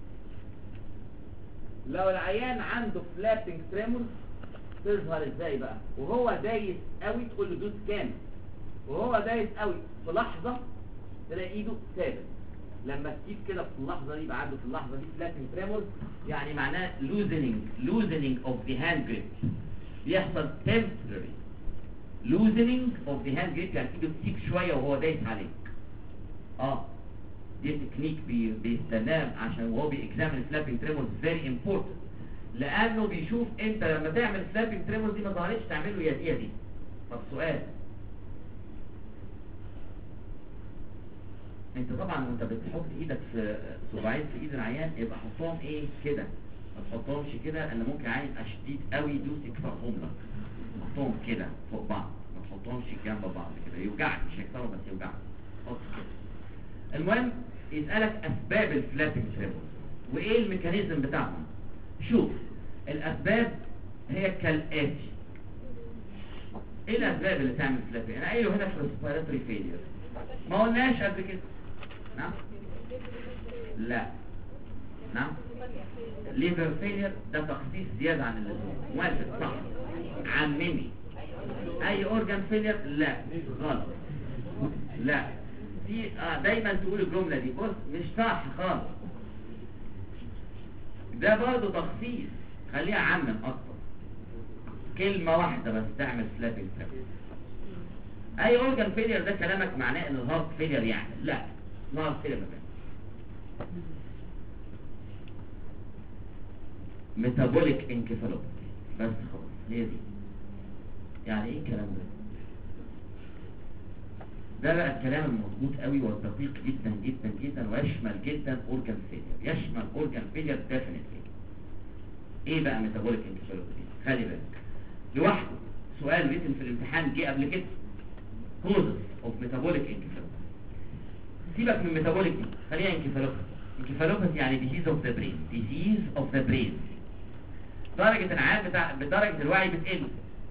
لو العيان عنده فلاتنج تريمور تظهر ازاي بقى؟ وهو دايس قوي تقول له دوس كامل، وهو دايس قوي في لحظه تلاقي ايده ثابت. لما تسيب كده في اللحظه دي يبقى عنده في اللحظه دي فلاتنج تريمور، يعني معناه loosening loosening of the hand grip. بيحصل temporary loosening of the hand grip، يعني ايده تسيب شويه وهو دايس عليك. اه دي تكنيك بي بيستخدم عشان وهو بيكزامن فلابنج تريمورز، فيري امبورتنت، لانه بيشوف انت لما تعمل فلابنج تريمورز دي ما ظهرتش تعمل له يا دي يا دي. طب سؤال، انت طبعا وانت بتحط ايدك في صباعين في ايد العيان يبقى حطهم ايه كده، ما تحطهمش كده لان ممكن عيان يبقى شديد قوي يدوس يكسرهم لك. حطهم كده فوق بعض، ما تحطهمش جنب بعض كده، يوجعك مش هيكسروا بس يوجعك. حط كده. المهم يسألك اسباب الفلابنج تريمورز وايه الميكانيزم بتاعهم. شوف الاسباب هي كالاتي. ايه الاسباب اللي تعمل فلابنج؟ انا قايله هنا في ريسبيراتوري فيلير، ما قلناش قبل كده. نعم لا نعم ليفر فيلير ده تخصيص زياده عن اللزوم، موافق صح عممي. اي اورجان فيلير لا غلط، لا في آه دايما تقول الجمله دي، بص مش صح خالص، ده برضه تخصيص، خليها عمم اكتر، كلمه واحده بس تعمل فلابنج تريمورز. اي اورجان فيلير ده كلامك معناه ان الهارت فيلير يعني، لا الهارت فيلير مكان ميتابوليك انكفالوباثي بس خلاص، هي دي. يعني ايه الكلام ده؟ ده بقى الكلام المضبوط قوي والدقيق جدا جدا جدا، ويشمل جدا اورجان فيلير، يشمل اورجان فيلير ديفينتلي. ايه بقى ميتابوليك انكفالوباثي؟ خلي بالك لوحده سؤال ريتن في الامتحان جه قبل كده، causes of metabolic encephalopathy. سيبك من metabolic دي، خليها encephalopathy. انكفالوباثي يعني ديزيز اوف ذا برين، ديزيز اوف ذا برين. درجة العام بتاع بدرجة الوعي بتقل،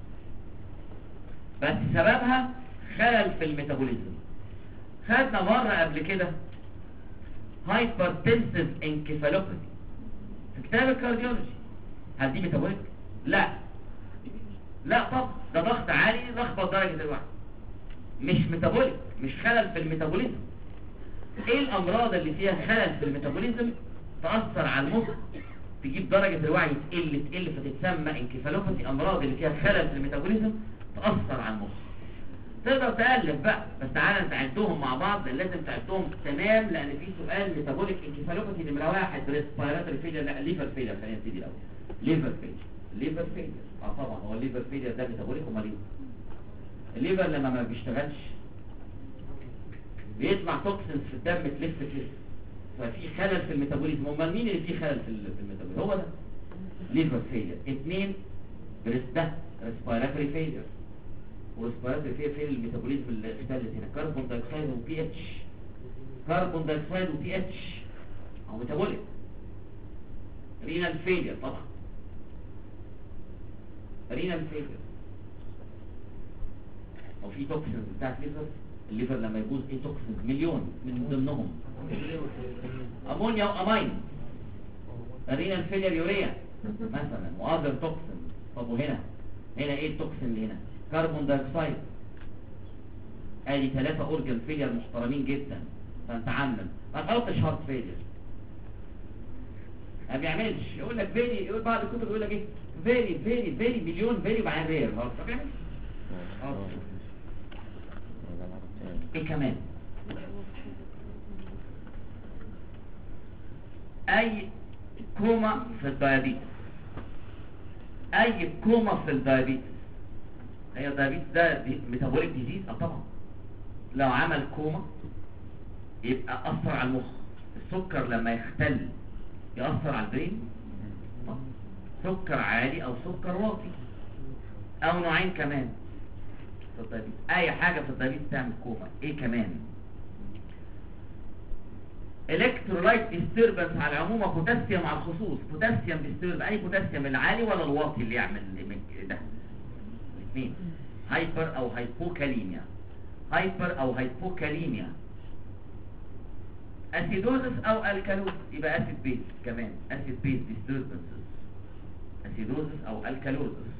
بس سببها خلل في الميتابوليزم. خدنا مرة قبل كده هايبرتنسيف انكفالوباثي في كتاب الكارديولوجي. هل دي ميتابوليك؟ لا لا طبعا، ده ضغط عالي لخبط درجة الوعي، مش ميتابوليك، مش خلل في الميتابوليزم. ايه الامراض اللي فيها خلل في الميتابوليزم تأثر على المخ تجيب درجة الوعي تقل تقل فتتسمى انكفالوباثي؟ امراض اللي فيها خلل في الميتابوليزم تأثر على المخ. تقدر تألف بقى، بس تعالى نعدهم مع بعض، لازم تعدهم تمام، لان في سؤال ميتابوليك انكفالوباثي نمرة واحد ريسبيراتوري فيلير، لا ليفر فيلير. خلينا نبتدي الاول. ليفر فيلير، ليفر فيلير اه طبعا هو الليفر فيلير ده ميتابوليك. امال ايه؟ الليفر لما ما بيشتغلش بيجمع توكسينز في الدم تلف كده، ففي خلل في الميتابوليزم. امال مين اللي فيه خلل في الميتابوليزم؟ هو ده ليفر فيلير. اثنين بريس ده ريسبيراتوري فيلير، وريسبيراتوري فيلير فين الميتابوليزم اللي اختلت هنا؟ كربون دايوكسيد وبي اتش، كربون دايوكسيد وبي اتش او ميتابوليك. رينال فيلير طبعا، رينال فيلير او في توكسينز بتاعت ليفر. الليفر لما يبوظ ايه توكسينز؟ مليون من ضمنهم امونيا وامين. رينال فيلير يوريا مثلا واذر توكسين. طب وهنا هنا ايه التوكسين اللي هنا؟ كربون دايوكسيد. ادي ثلاثة اورجن فيلير محترمين جدا. فانت عامل ما تحطش هارت فيلير، ما بيعملش. يقول لك فيري، يقول بعض الكتب يقول لك ايه فيري فيري فيري مليون فيري وبعدين رير هارت. ما بيعملش. ايه كمان؟ اي كوما في الدايابيتس، اي كوما في الدايابيتس. هي الدايابيتس ده ميتابوليك ديزيز اه طبعا. لو عمل كوما يبقى اثر على المخ. السكر لما يختل يأثر على البرين، سكر عالي او سكر واطي او نوعين كمان في الدايابيتس. اي حاجة في الدايابيتس تعمل كوما. ايه كمان؟ الكترولايت ديستربنس على العموم، بوتاسيوم على الخصوص. بوتاسيوم ديسترب، اي بوتاسيوم العالي ولا الواطي اللي يعمل ده؟ الاثنين. هايبر او هايبوكاليميا، هايبر او هايبوكاليميا. اسيدوزس او الكالوز، يبقى اسيد بيز كمان، اسيد بيز ديستربنسز، اسيدوزس او الكالوزس.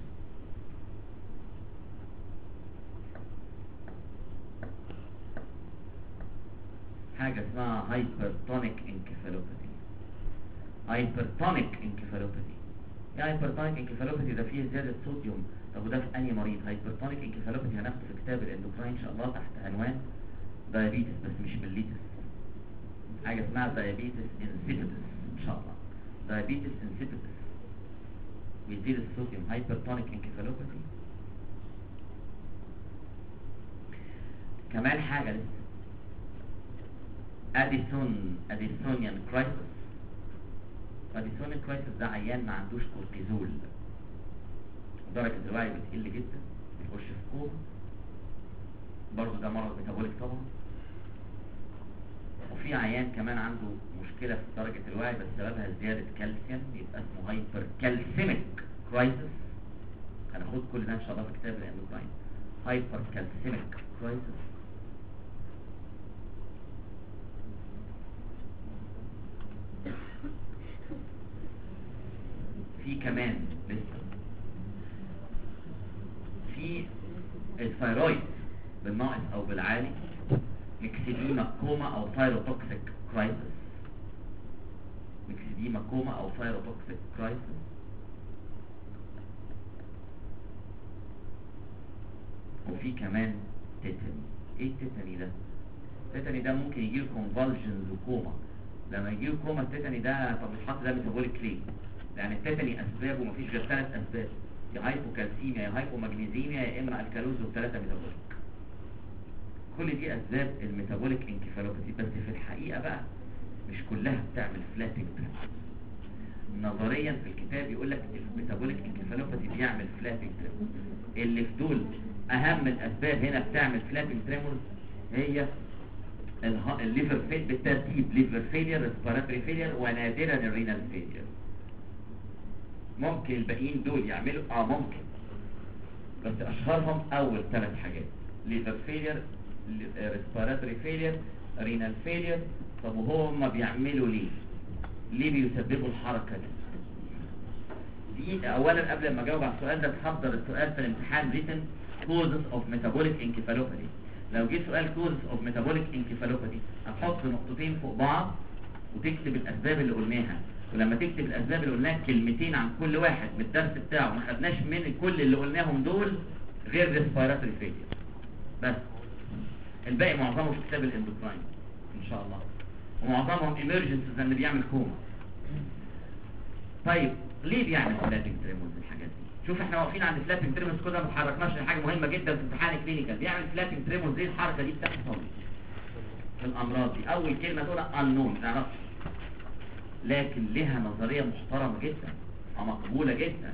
حاجة اسمها هايبرتونيك انكفالوباثي. هايبرتونيك انكفالوباثي يعني هايبرتونيك انكفالوباثي ده فيه زيادة صوديوم. طب وده في انهي مريض؟ هايبرتونيك انكفالوباثي هناخده في كتاب الاندوكراين ان شاء الله تحت عنوان دايابيتس، بس مش ميليتس. حاجة اسمها دايابيتس انسيبيتس ان شاء الله، دايابيتس انسيبيتس بيزيد الصوديوم. هايبرتونيك انكفالوباثي. كمان حاجة لسه، اديسون اديسونيان كرايسس. اديسونيان كرايسس ده عيان ما عندوش كورتيزول، درجة الوعي بتقل جدا، بيخش في كوما. برضه ده مرض ميتابوليك طبعا. وفي عيان كمان عنده مشكلة في درجة الوعي بس سببها زيادة كالسيوم، يبقى اسمه هايبر كالسيميك كرايسس. هناخد كل ده ان شاء الله في كتاب الاندوكراين. هايبر كالسيميك كرايسس. في كمان لسه في الثايرويد بالناقص او بالعالي، ميكسيديما كوما او ثايروتوكسيك كرايسس. ميكسيديما كوما او ثايروتوكسيك كرايسس. وفي كمان تيتاني. ايه التيتاني ده؟ التيتاني ده ممكن يجيله كونفالجنز وكوما. لما يجيله كوما التيتاني ده، طب الحط ده ميتابوليك ليه؟ لان التيتاني اسبابه مفيش غير ثلاث اسباب، يا هايبوكالسيميا يا هايبومagنيزيميا يا اما الكالوز، والثلاثه ميتابوليك. كل دي اسباب الميتابوليك انكفالوباثي. بس في الحقيقه بقى مش كلها بتعمل فلاتنج تريمورز. نظريا في الكتاب يقول لك الميتابوليك انكفالوباثي بيعمل فلاتنج تريمورز. اللي في دول اهم الاسباب هنا بتعمل فلاتنج تريمورز هي اله- الليفر فيل بالترتيب ليفر فيلير ريسبيراتوري فيلير ونادرا الرينال فيلير. ممكن الباقيين دول يعملوا اه ممكن، بس اشهرهم اول ثلاث حاجات ليفر فيلير ريسبيراتوري فيلير رينال فيلير. طب وهو ما بيعملوا ليه؟ ليه بيسببوا الحركه دي؟ دي اولا قبل ما اجاوب على السؤال ده تحضر السؤال في الامتحان written causes of metabolic encephalopathy. لو جه سؤال causes of metabolic encephalopathy هتحط نقطتين فوق بعض وتكتب الاسباب اللي قلناها، ولما تكتب الاسباب اللي قلناها كلمتين عن كل واحد من الدرس بتاعه، ما خدناش من كل اللي قلناهم دول غير respiratory failure بس، الباقي معظمه في كتاب الاندوكراين ان شاء الله، ومعظمهم emergencies اللي بيعمل كوما. طيب ليه بيعمل فلابنج تريمولز الحاجات دي؟ شوف احنا واقفين عند فلابنج تريمولز كده ما اتحركناش لحاجه مهمه جدا في امتحان الكلينيكال. بيعمل فلابنج تريمولز ليه؟ الحركه دي بتحصل في الامراض دي. اول كلمه تقولها unknown ما تعرفش، لكن لها نظريه محترمه جدا ومقبوله جدا.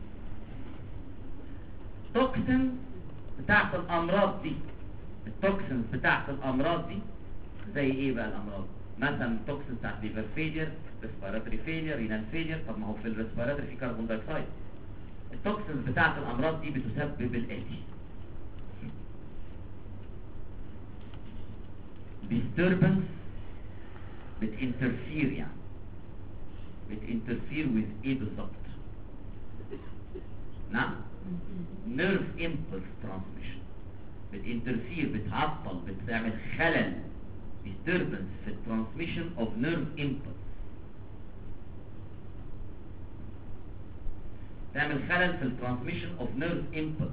توكسين بتاعت الامراض دي، التوكسينز بتاعت الامراض دي زي ايه بقى الامراض؟ مثلا التوكسين بتاعت ليفر فيلير ريسبيراتوري فيلير رينال فيلير. طب ما هو في الريسبيراتوري في كربون دايوكسيد. التوكسينز بتاعت الامراض دي بتسبب الاتي: disturbance بتinterfere، يعني بتinterfere with ايه بالظبط؟ نعم nerve impulse transmission. بتinterfere بتعطل بتعمل خلل disturbance في transmission of nerve impulse، تعمل خلل في الترانسميشن اوف نيرف امبلس.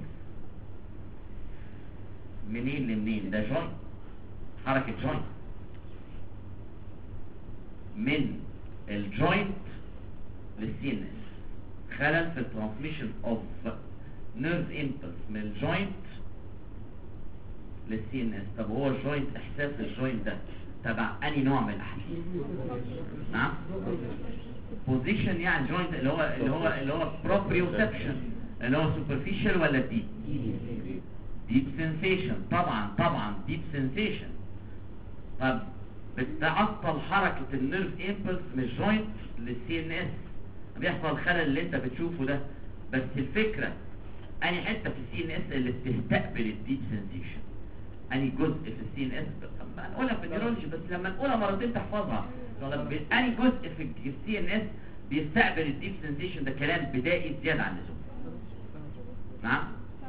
منين لمنين؟ ده جوينت، حركه جوينت من الجوينت للسي ان اس، خلل في الترانسميشن اوف نيرف امبلس من الجوينت للسي ان اس. طب هو الجوينت، احساس الجوينت ده تبع انهي نوع من الاحاسيس؟ نعم بوزيشن، يعني جوينت اللي هو اللي هو اللي هو بروبريوسبشن، اللي هو سوبرفيشال ولا ديب؟ ديب سنسيشن طبعا طبعا ديب سنسيشن. طب بتعطل حركه النيرف امبلس من الجوينت للسي ان اس، بيحصل الخلل اللي انت بتشوفه ده. بس الفكره انهي حته في السي ان اس اللي بتستقبل الديب سنسيشن؟ انهي جزء في السي ان اس؟ هنقولها في النيورولوجي بس لما نقولها مرتين تحفظها. انهي جزء في السي ان اس بيستقبل الديب سنسيشن؟ ده كلام بدائي زياده عن اللزوم. نعم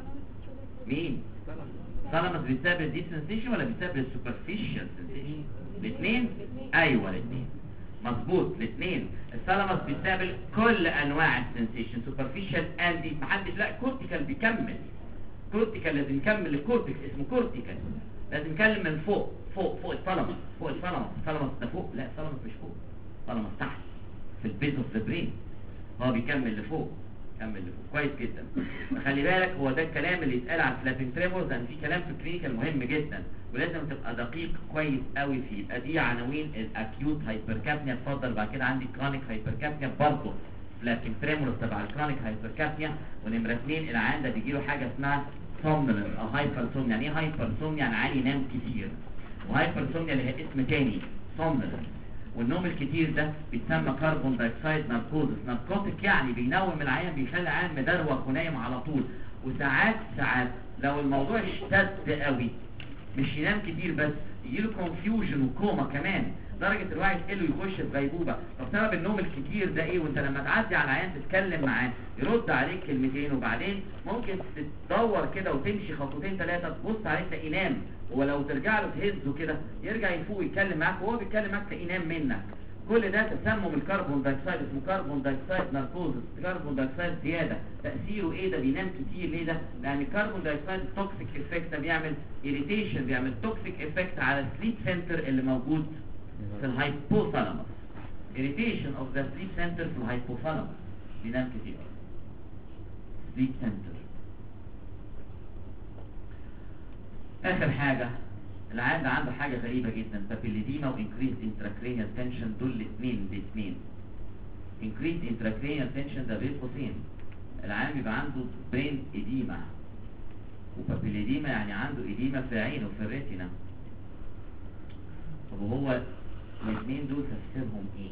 مين؟ ثالاموس بيستقبل الديب سنسيشن ولا بيستقبل السوبرفيشال سنسيشن؟ الاثنين؟ ايوه الاثنين مظبوط الاثنين. الثالاموس بيستقبل كل انواع السنسيشن، سوبرفيشال اند ديب. محدش لا كورتيكال بيكمل، كورتيكال لازم يكمل الكورتكس، اسمه كورتيكال لازم يكمل من فوق فوق فوق الثالاموس، فوق الثالاموس. الثالاموس ده فوق؟ لا الثالاموس مش فوق، الثالاموس تحت في البيز اوف ذا برين، هو بيكمل لفوق، كمل لفوق كويس جدا. خلي بالك هو ده الكلام اللي يتقال على الفلابنج تريمورز، لان في كلام في الكلينيكال مهم جدا ولازم تبقى دقيق كويس قوي فيه. يبقى دي عناوين الاكيوت هايبركابنيا. اتفضل. بعد كده عندي كرونيك هايبركابنيا برضه فلابنج تريمورز تبع الكرونيك هايبركابنيا. ونمره اثنين العيان ده بيجي له حاجه اسمها سومنولنس او هايبرسومنيا. يعني ايه هايبرسومنيا؟ يعني عيان ينام كتير، وهايبرسومنيا اللي هي اسم تاني سومنولنس. والنوم الكتير ده بيتسمى كربون دايوكسيد ناركوزس. ناركوتيك يعني بينوم العيان، بيخلي العيان مدروخ ونايم على طول. وساعات ساعات لو الموضوع اشتد قوي مش ينام كتير بس، يجيله كونفيوجن وكوما كمان، درجة الوعي تقل ويخش في غيبوبة. طب سبب النوم الكتير ده ايه؟ وانت لما تعدي على العيان تتكلم معاه يرد عليك كلمتين، وبعدين ممكن تدور كده وتمشي خطوتين ثلاثة تبص عليه تلاقيه نام، ولو ترجع له تهزه كده يرجع يفوق يتكلم معاك، وهو بيتكلم معاك تلاقيه نام منك. كل ده تسمم الكربون دايوكسيد، اسمه كربون دايوكسيد ناركوزس. كربون دايوكسيد زيادة. تأثيره ايه ده؟ بينام كتير. ليه ده؟ لأن الكربون دايوكسيد توكسيك افكت، ده بيعمل irritation، بيعمل توكسيك افكت على السليب سنتر اللي موجود في الهايبوثالاموس. irritation of the sleep center في الهايبوثالاموس، بينام كتير. sleep center. آخر حاجة العيان ده عنده حاجة غريبة جدا، بابيليديما وانكريز انتراكرينيال تنشن. دول الاثنين الاثنين انكريز انتراكرينيال تنشن ده بين قوسين العيان بيبقى عنده برين اديما، وبابيليديما يعني عنده اديما في عينه في الريتنا. طب وهو الاثنين دول تفسيرهم ايه؟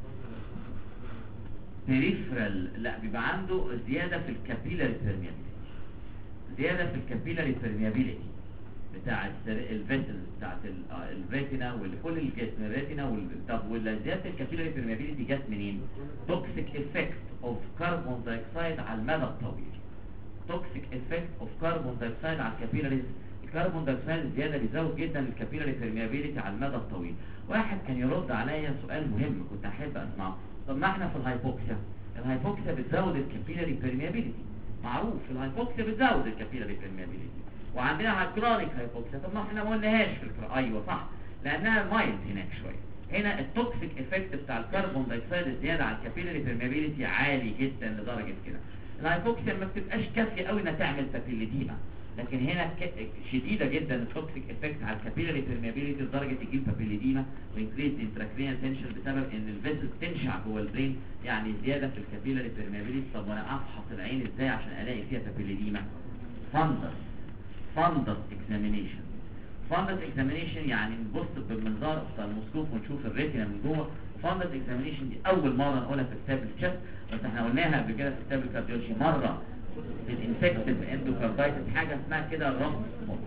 peripheral لا بيبقى عنده زيادة في الكابيلاري permeability، زيادة في الكابيلاري permeability بتاع الفيسل بتاعت الريتنا وكل الجسم الريتنا وال... طب والزيادة الكابيلاري permeability جت منين؟ توكسيك افكت اوف كربون دايوكسيد على المدى الطويل. توكسيك افكت اوف كربون دايوكسيد على الكابيلاريز. الكربون دايوكسيد الزيادة بيزود جدا الكابيلاري permeability على المدى الطويل. واحد كان يرد عليا سؤال مهم كنت احب اسمعه، طب ما احنا في الهايبوكسيا، الهايبوكسيا بتزود الكابيلاري permeability، معروف الهايبوكسيا بتزود الكابيلاري permeability، وعندنا الكرونيك هايبوكسيا، طب ما احنا ما قلناهاش في الكرا ايوه صح لانها مايلد هناك شويه. هنا التوكسيك افكت بتاع الكربون دايوكسيد الزياده على الكابيلاري permeability عالي جدا لدرجه كده الهايبوكسيا ما بتبقاش كافيه قوي انها تعمل بابيليديما، لكن هنا ك... شديده جدا التوكسيك افكت على الكابيلاري permeability لدرجه تجيب بابيليديما وانكريز انتراكرينال تنشن بسبب ان الفيسل تنشع جوه البرين، يعني زياده في الكابيلاري permeability. طب وانا افحص العين ازاي عشان الاقي فيها بابيليديما؟ فندس فندس اكزامينيشن. فندس اكزامينيشن يعني نبص بالمنظار الثالموسكوب ونشوف الريتنا من جوه. فندس اكزامينيشن دي اول مره نقولها في كتاب الشست، بس احنا قلناها قبل كده في كتاب الكارديولوجي مره الانفكتيف اندوكاردايتس حاجه اسمها كده الرمز،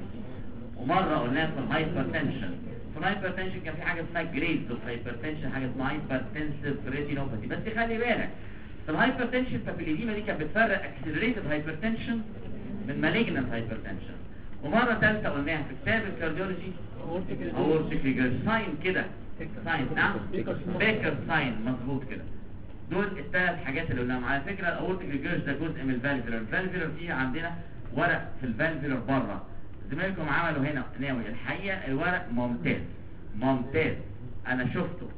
ومره قلناها في الهايبرتنشن. في الهايبرتنشن كان في حاجه اسمها جريدز اوف هايبرتنشن، حاجه اسمها هايبرتنسيف ريتينوباثي. بس خلي بالك في الهايبرتنشن بابيليديما دي كانت بتفرق اكسلريتد هايبرتنشن من مالجنانت هايبرتنشن. ومره ثالثه قلناها في كتاب الكارديولوجي اورتيك ريجرج ساين كده ساين نعم بيكر ساين مظبوط كده. دول الثلاث حاجات اللي قلناهم. على فكره الاورتيك ريجرج ده جزء من الفالفولار. الفالفولار فيه عندنا ورق في الفالفولار بره، زمايلكم عملوا هنا ناوي الحقيقه الورق ممتاز ممتاز انا شفته،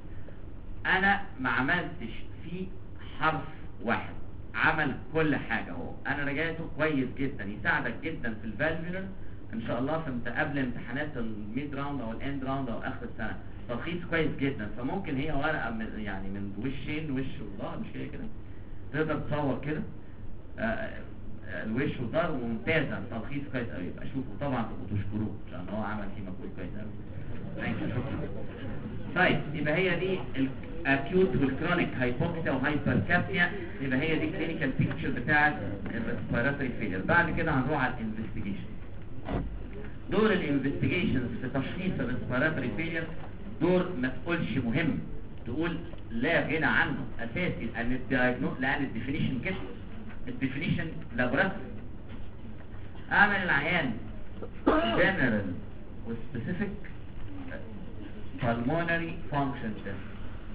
انا ما عملتش فيه حرف واحد، عمل كل حاجه اهو. انا رجعته كويس جدا يساعدك جدا في الفالفولار ان شاء الله في قبل امتحانات الميد راوند او الاند راوند او اخر السنه. تلخيص كويس جدا، فممكن هي ورقه من يعني من وشين وش وظهر مش كده كده تقدر تصور كده آه الوش والظهر وممتازه تلخيص كويس قوي. يبقى شوفوا طبعا تبقوا تشكروه لان هو عمل فيه مجهود كويس قوي. شكرا. طيب يبقى هي دي الاكيوت والكرونيك هايبوكسيا وهايبركابنيا، يبقى هي دي كلينيكال بيكتشر بتاعه الريسبيراتوري فيلير. بعد كده هنروح على الانفستيجيشن. دور الانفستيجيشنز في تشخيص الريسبيراتوري فيلير دور ما تقولش مهم، تقول لا غنى عنه اساسي، لان الدياجنوز لان الديفينيشن كده الديفينيشن لابوراتوري. اعمل العيان جنرال وسبيسيفيك pulmonary function test.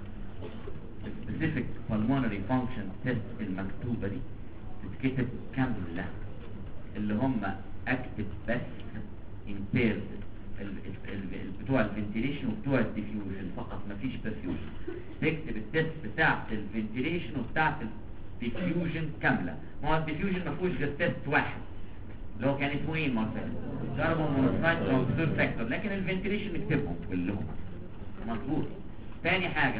specific pulmonary function test المكتوبة دي تتكتب كاملة، اللي هم اكتب بس impaired بتوع الفنتيليشن وبتوع الديفيوجن فقط، مفيش برفيوجن. تكتب التست بتاعت الفنتيليشن وبتاعت الديفيوجن كاملة. ما هو الديفيوجن مفيهوش غير تست واحد اللي هو كان اسمه ايه المرتين كاربون مونوكسيد ترانسفير فاكتور، لكن الفنتيليشن نكتبهم كلهم مظبوط. تاني حاجة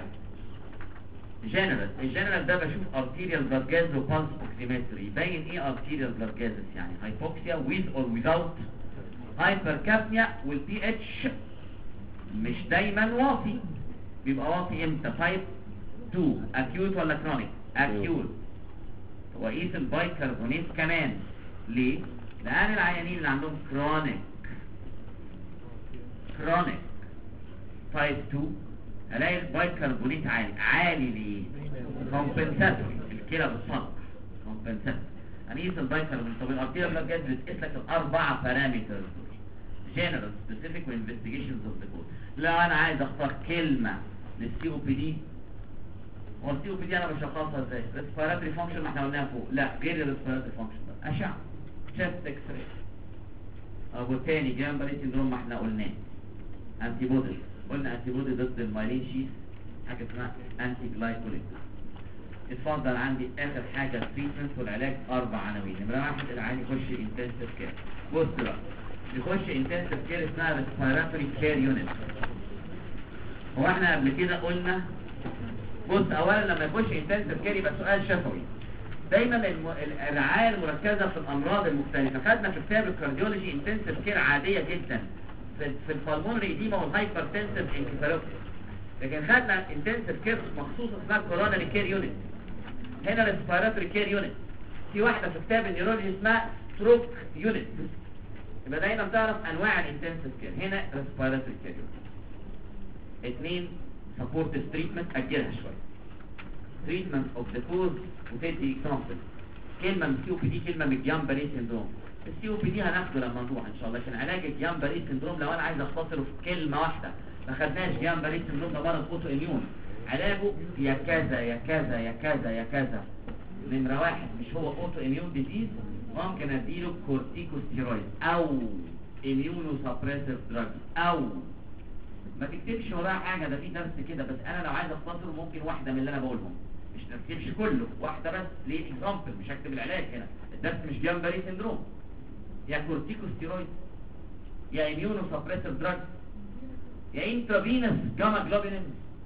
جنرال. الجنرال ده بشوف ارتيريال بلاد جاز وبالس اوكسيمتري. يبين ايه ارتيريال بلاد جاز؟ يعني هايبوكسيا ويز اور ويزاوت هايبركابنيا، والبي اتش مش دايما واطي، بيبقى واطي امتى؟ تايب اتنين اكيوت ولا كرونيك؟ اكيوت. وقيس البايكربونات كمان. ليه؟ لان العيانين اللي عندهم كرونيك كرونيك تايب اتنين الاقي البايكربونات عالي. عالي ليه؟ كومبنساتوري، الكلى بتصدر كومبنساتوري. هنقيس البايكربونات. طب الارتيريال بلاد جاز بتقيس لك الاربعه بارامترز جنرال سبيسيفيك وانفستيجيشنز اوف ذا كود. لو انا عايز اختار كلمه للسي او بي دي، هو السي او بي دي انا بشخصها ازاي؟ ريسبيراتوري فانكشن ما احنا قلناها فوق، لا غير الريسبيراتوري فانكشن بقى اشعه شيست اكس راي. ابو تاني جامبري سيندروم ما احنا قلناه انتي بودي، قلنا انتي بودي ضد المايلين شيث حاجه اسمها انتي جلايكوليك. اتفضل عندي اخر حاجه التريتمنت والعلاج اربع عناوين. نمره واحد العيان يخش انتنسيف كير. بص بقى يخش انتنسيف كير اسمها ريسبيراتوري كير يونت. هو احنا قبل كده قلنا بص اولا لما يخش انتنسيف كير يبقى سؤال شفوي. دايما الم... الرعايه المركزه في الامراض المختلفه. خدنا في كتاب الكارديولوجي انتنسيف كير عاديه جدا في في البالمونري ايديما والهايبرتنسيف انكفالوباثي. لكن خدنا انتنسيف كير مخصوص اسمها كوروناري كير يونت. هنا ريسبيراتوري كير يونت، في واحده في كتاب النيورولوجي اسمها ستروك يونت. يبقى دايما تعرف انواع الانتنسيف كير. هنا ريسبيراتوري كير يونت. اثنين سبورتيف تريتمنت، اجلها شويه. تريتمنت اوف ذا كوز وتدي اكزامبل. كلمه من السي او بي دي، كلمه من الجيامبري سيندروم. السي او بي دي هناخده لما نروح ان شاء الله. لكن علاج الجيامبري سيندروم لو انا عايز اختصره في كلمه واحده، ما خدناش جيامبري سيندروم ده مرض اوتو اميون. علاجه يا كذا يا كذا يا كذا يا كذا. نمره واحد مش هو اوتو اميون ديزيز، ممكن اديله كورتيكوستيرويد او اميونو سبريسيف دراج، او ما تكتبش وراها حاجه، ده في درس كده. بس انا لو عايز اختصره ممكن واحده من اللي انا بقولهم، مش تكتبش كله، واحده بس. ليه اكزامبل؟ مش هكتب العلاج هنا، الدرس مش جيامبري سيندروم. يا كورتيكوستيرويد يا اميونو سبريسيف دراج يا انترافينوس جاما جلوبولين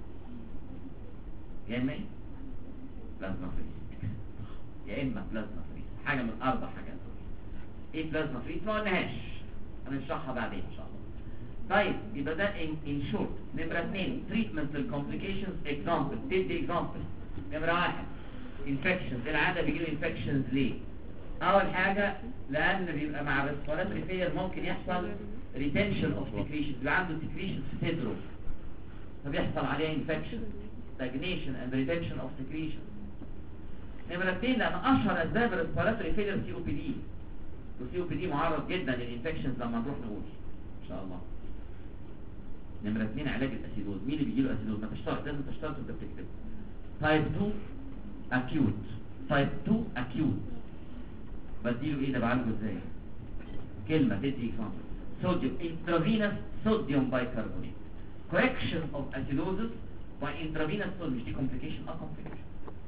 يا اما ايه؟ بلازما فريز، يا اما بلازما فريز. حاجه من اربع حاجات دول. ايه بلازما فريز؟ ما قلناهاش، هنشرحها بعدين ان شاء الله. طيب يبقى ده ان شورت. نمره اثنين تريتمنت للكومبليكيشنز. اكزامبل، تدي اكزامبل. نمره واحد انفكشنز. العاده بيجيله انفكشنز ليه؟ اول حاجه لان بيبقى مع ريسبيراتوري فيلر ممكن يحصل ريتنشن اوف سكريشنز، بيبقى عنده سكريشنز في صدره فبيحصل عليه انفكشن، stagnation and retention of secretion. نمرة اثنين لان اشهر اسباب الريسبيراتوري فيلر سي او بي دي، والسي او بي دي معرض جدا للانفكشنز لما نروح نقول ان شاء الله. نمرة اثنين علاج الاسيدوز. مين اللي بيجيله اسيدوز؟ ما تشترط، لازم تشترط وانت بتكتب. تايب اتنين اكيوت. تايب اتنين اكيوت بديله ايه ده؟ بعالجه ازاي؟ كلمه تدي اكزامبل. صوديوم انترافينوس صوديوم بايكربونات. correction of acidosis by intravenous sodium. مش دي complication؟ اه complication.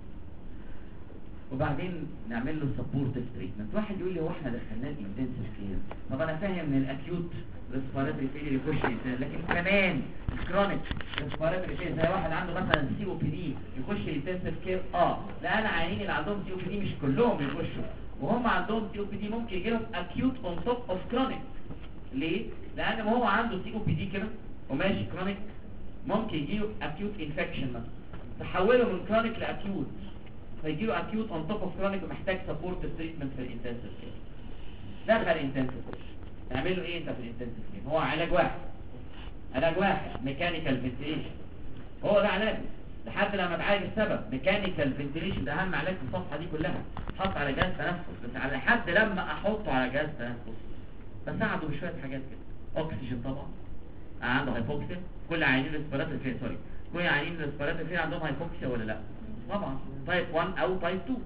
وبعدين نعمل له سبورتيف تريتمنت. واحد يقول لي هو احنا دخلناه الانتنسيف كير؟ طب انا فاهم ان الاكيوت ريسبيراتوري فيلر يخش انتنسيف، لكن كمان الكرونيك ريسبيراتوري فيلر زي واحد عنده مثلا سي او بي دي يخش انتنسيف كير. اه لان العيانين اللي عندهم سي او بي دي مش كلهم يخشوا، وهم عندهم سي او بي دي ممكن يجي لهم اكيوت اون توب اوف كرونيك. ليه؟ لان ما هو عنده سي او بي دي كده وماشي كرونيك، ممكن يجي له اكيوت انفكشن مثلا تحوله من كرونيك لاكيوت، فيجي له اكيوت اون توب اوف كرونيك ومحتاج سبورت تريتمنت في الانتنسيف كير. دخل انتنسيف كير، نعمل له ايه انت في الانتنسيف كير؟ هو علاج واحد، علاج واحد ميكانيكال فنتيليشن. هو ده علاج لحد لما تعالج السبب. ميكانيكال فنتيليشن ده اهم علاج في الصفحه دي كلها. حط على جهاز تنفس، بس على لحد لما احطه على جهاز تنفس بساعده بشويه حاجات كده. اكسجين طبعا، عنده هايبوكسيا. كل عيانين ريسبيراتوري فيه سوري كل عيانين ريسبيراتوري فيه عندهم هايبوكسيا ولا لا؟ طبعا تايب واحد او تايب اتنين.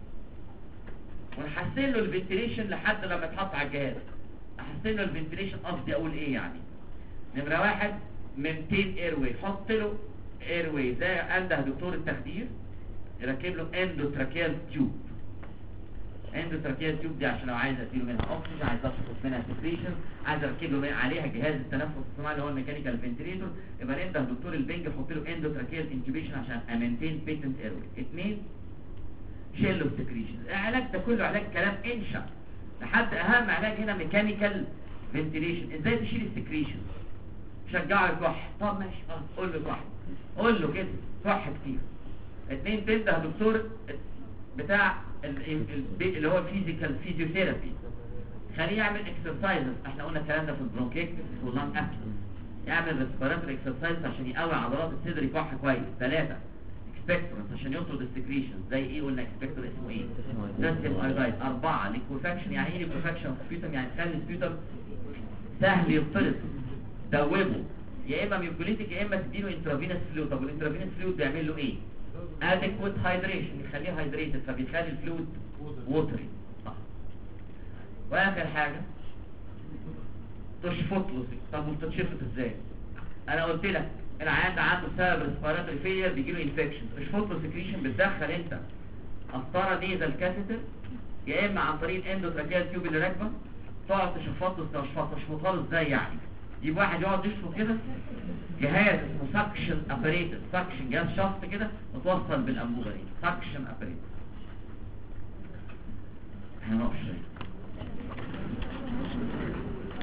ونحسن له الفنتيليشن لحد لما يتحط على الجهاز. احسن له الفنتيليشن، قصدي اقول ايه يعني؟ نمره واحد مينتين اير واي. حط له اير واي زي انده دكتور التخدير يركب له اندوتراكيال تيوب. اندوتراكيال تيوب دي عشان لو عايز اديله منها اكسجين، عايز اخد منها سكريشن، عايز اركب له عليها جهاز التنفس الصناعي اللي هو الميكانيكال فنتيليتور، يبقى نبدا دكتور البنج يحط له اندوتراكيال انكيوبيشن عشان امينتين بيتنت اير واي. اثنين شيل له سكريشن. العلاج ده كله علاج كلام انشا. لحد اهم علاج هنا ميكانيكال فنتيليشن. ازاي تشيل السكريشن؟ شجعه الكح. طب ماشي اه قول له كح، قول له كده كح كتير. اثنين تنده دكتور بتاع اللي هو فيزيكال فيزيوثيرابي، خليه يعمل اكسرسايزز. احنا قلنا الكلام ده في البرونكيكتس واللانج ابسس. يعمل ريسبيراتوري اكسرسايز عشان يقوي عضلات الصدر، يكح كويس. ثلاثة اكسبكتورنس عشان يطرد السكريشن. زي ايه قلنا اكسبكتور؟ اسمه ايه؟ بوتاسيوم ايودايد. أربعة ليكوفاكشن. يعني ايه ليكوفاكشن اوف سبيوتم؟ يعني تخلي السبيوتم سهل يطرد، دوبه. يا اما ميوكوليتيك يا اما تديله انترافينوس فلويد. طب الانترافينوس فلويد بيعمل له ايه؟ adequate hydration، يخليه هايدريتد فبيخلي الفلويد ووتري. واخر حاجه تشفط له. طب وتتشفط ازاي؟ انا قلت لك العيان ده عنده سبب ريسبيراتوري فيلر بيجي له انفكشن. تشفط له سكريشن. بتدخل انت قسطره نيزل كاثيتر يا اما عن طريق الاندوتراكيال تيوب اللي راكبه، تقعد تشفط له. تشفط تشفطها له ازاي يعني؟ يجيب واحد يقعد يشفط كده، جهاز اسمه سكشن ابريتس. سكشن جهاز شفط كده متوصل بالانبوبه دي، سكشن ابريتس. هنقف شويه.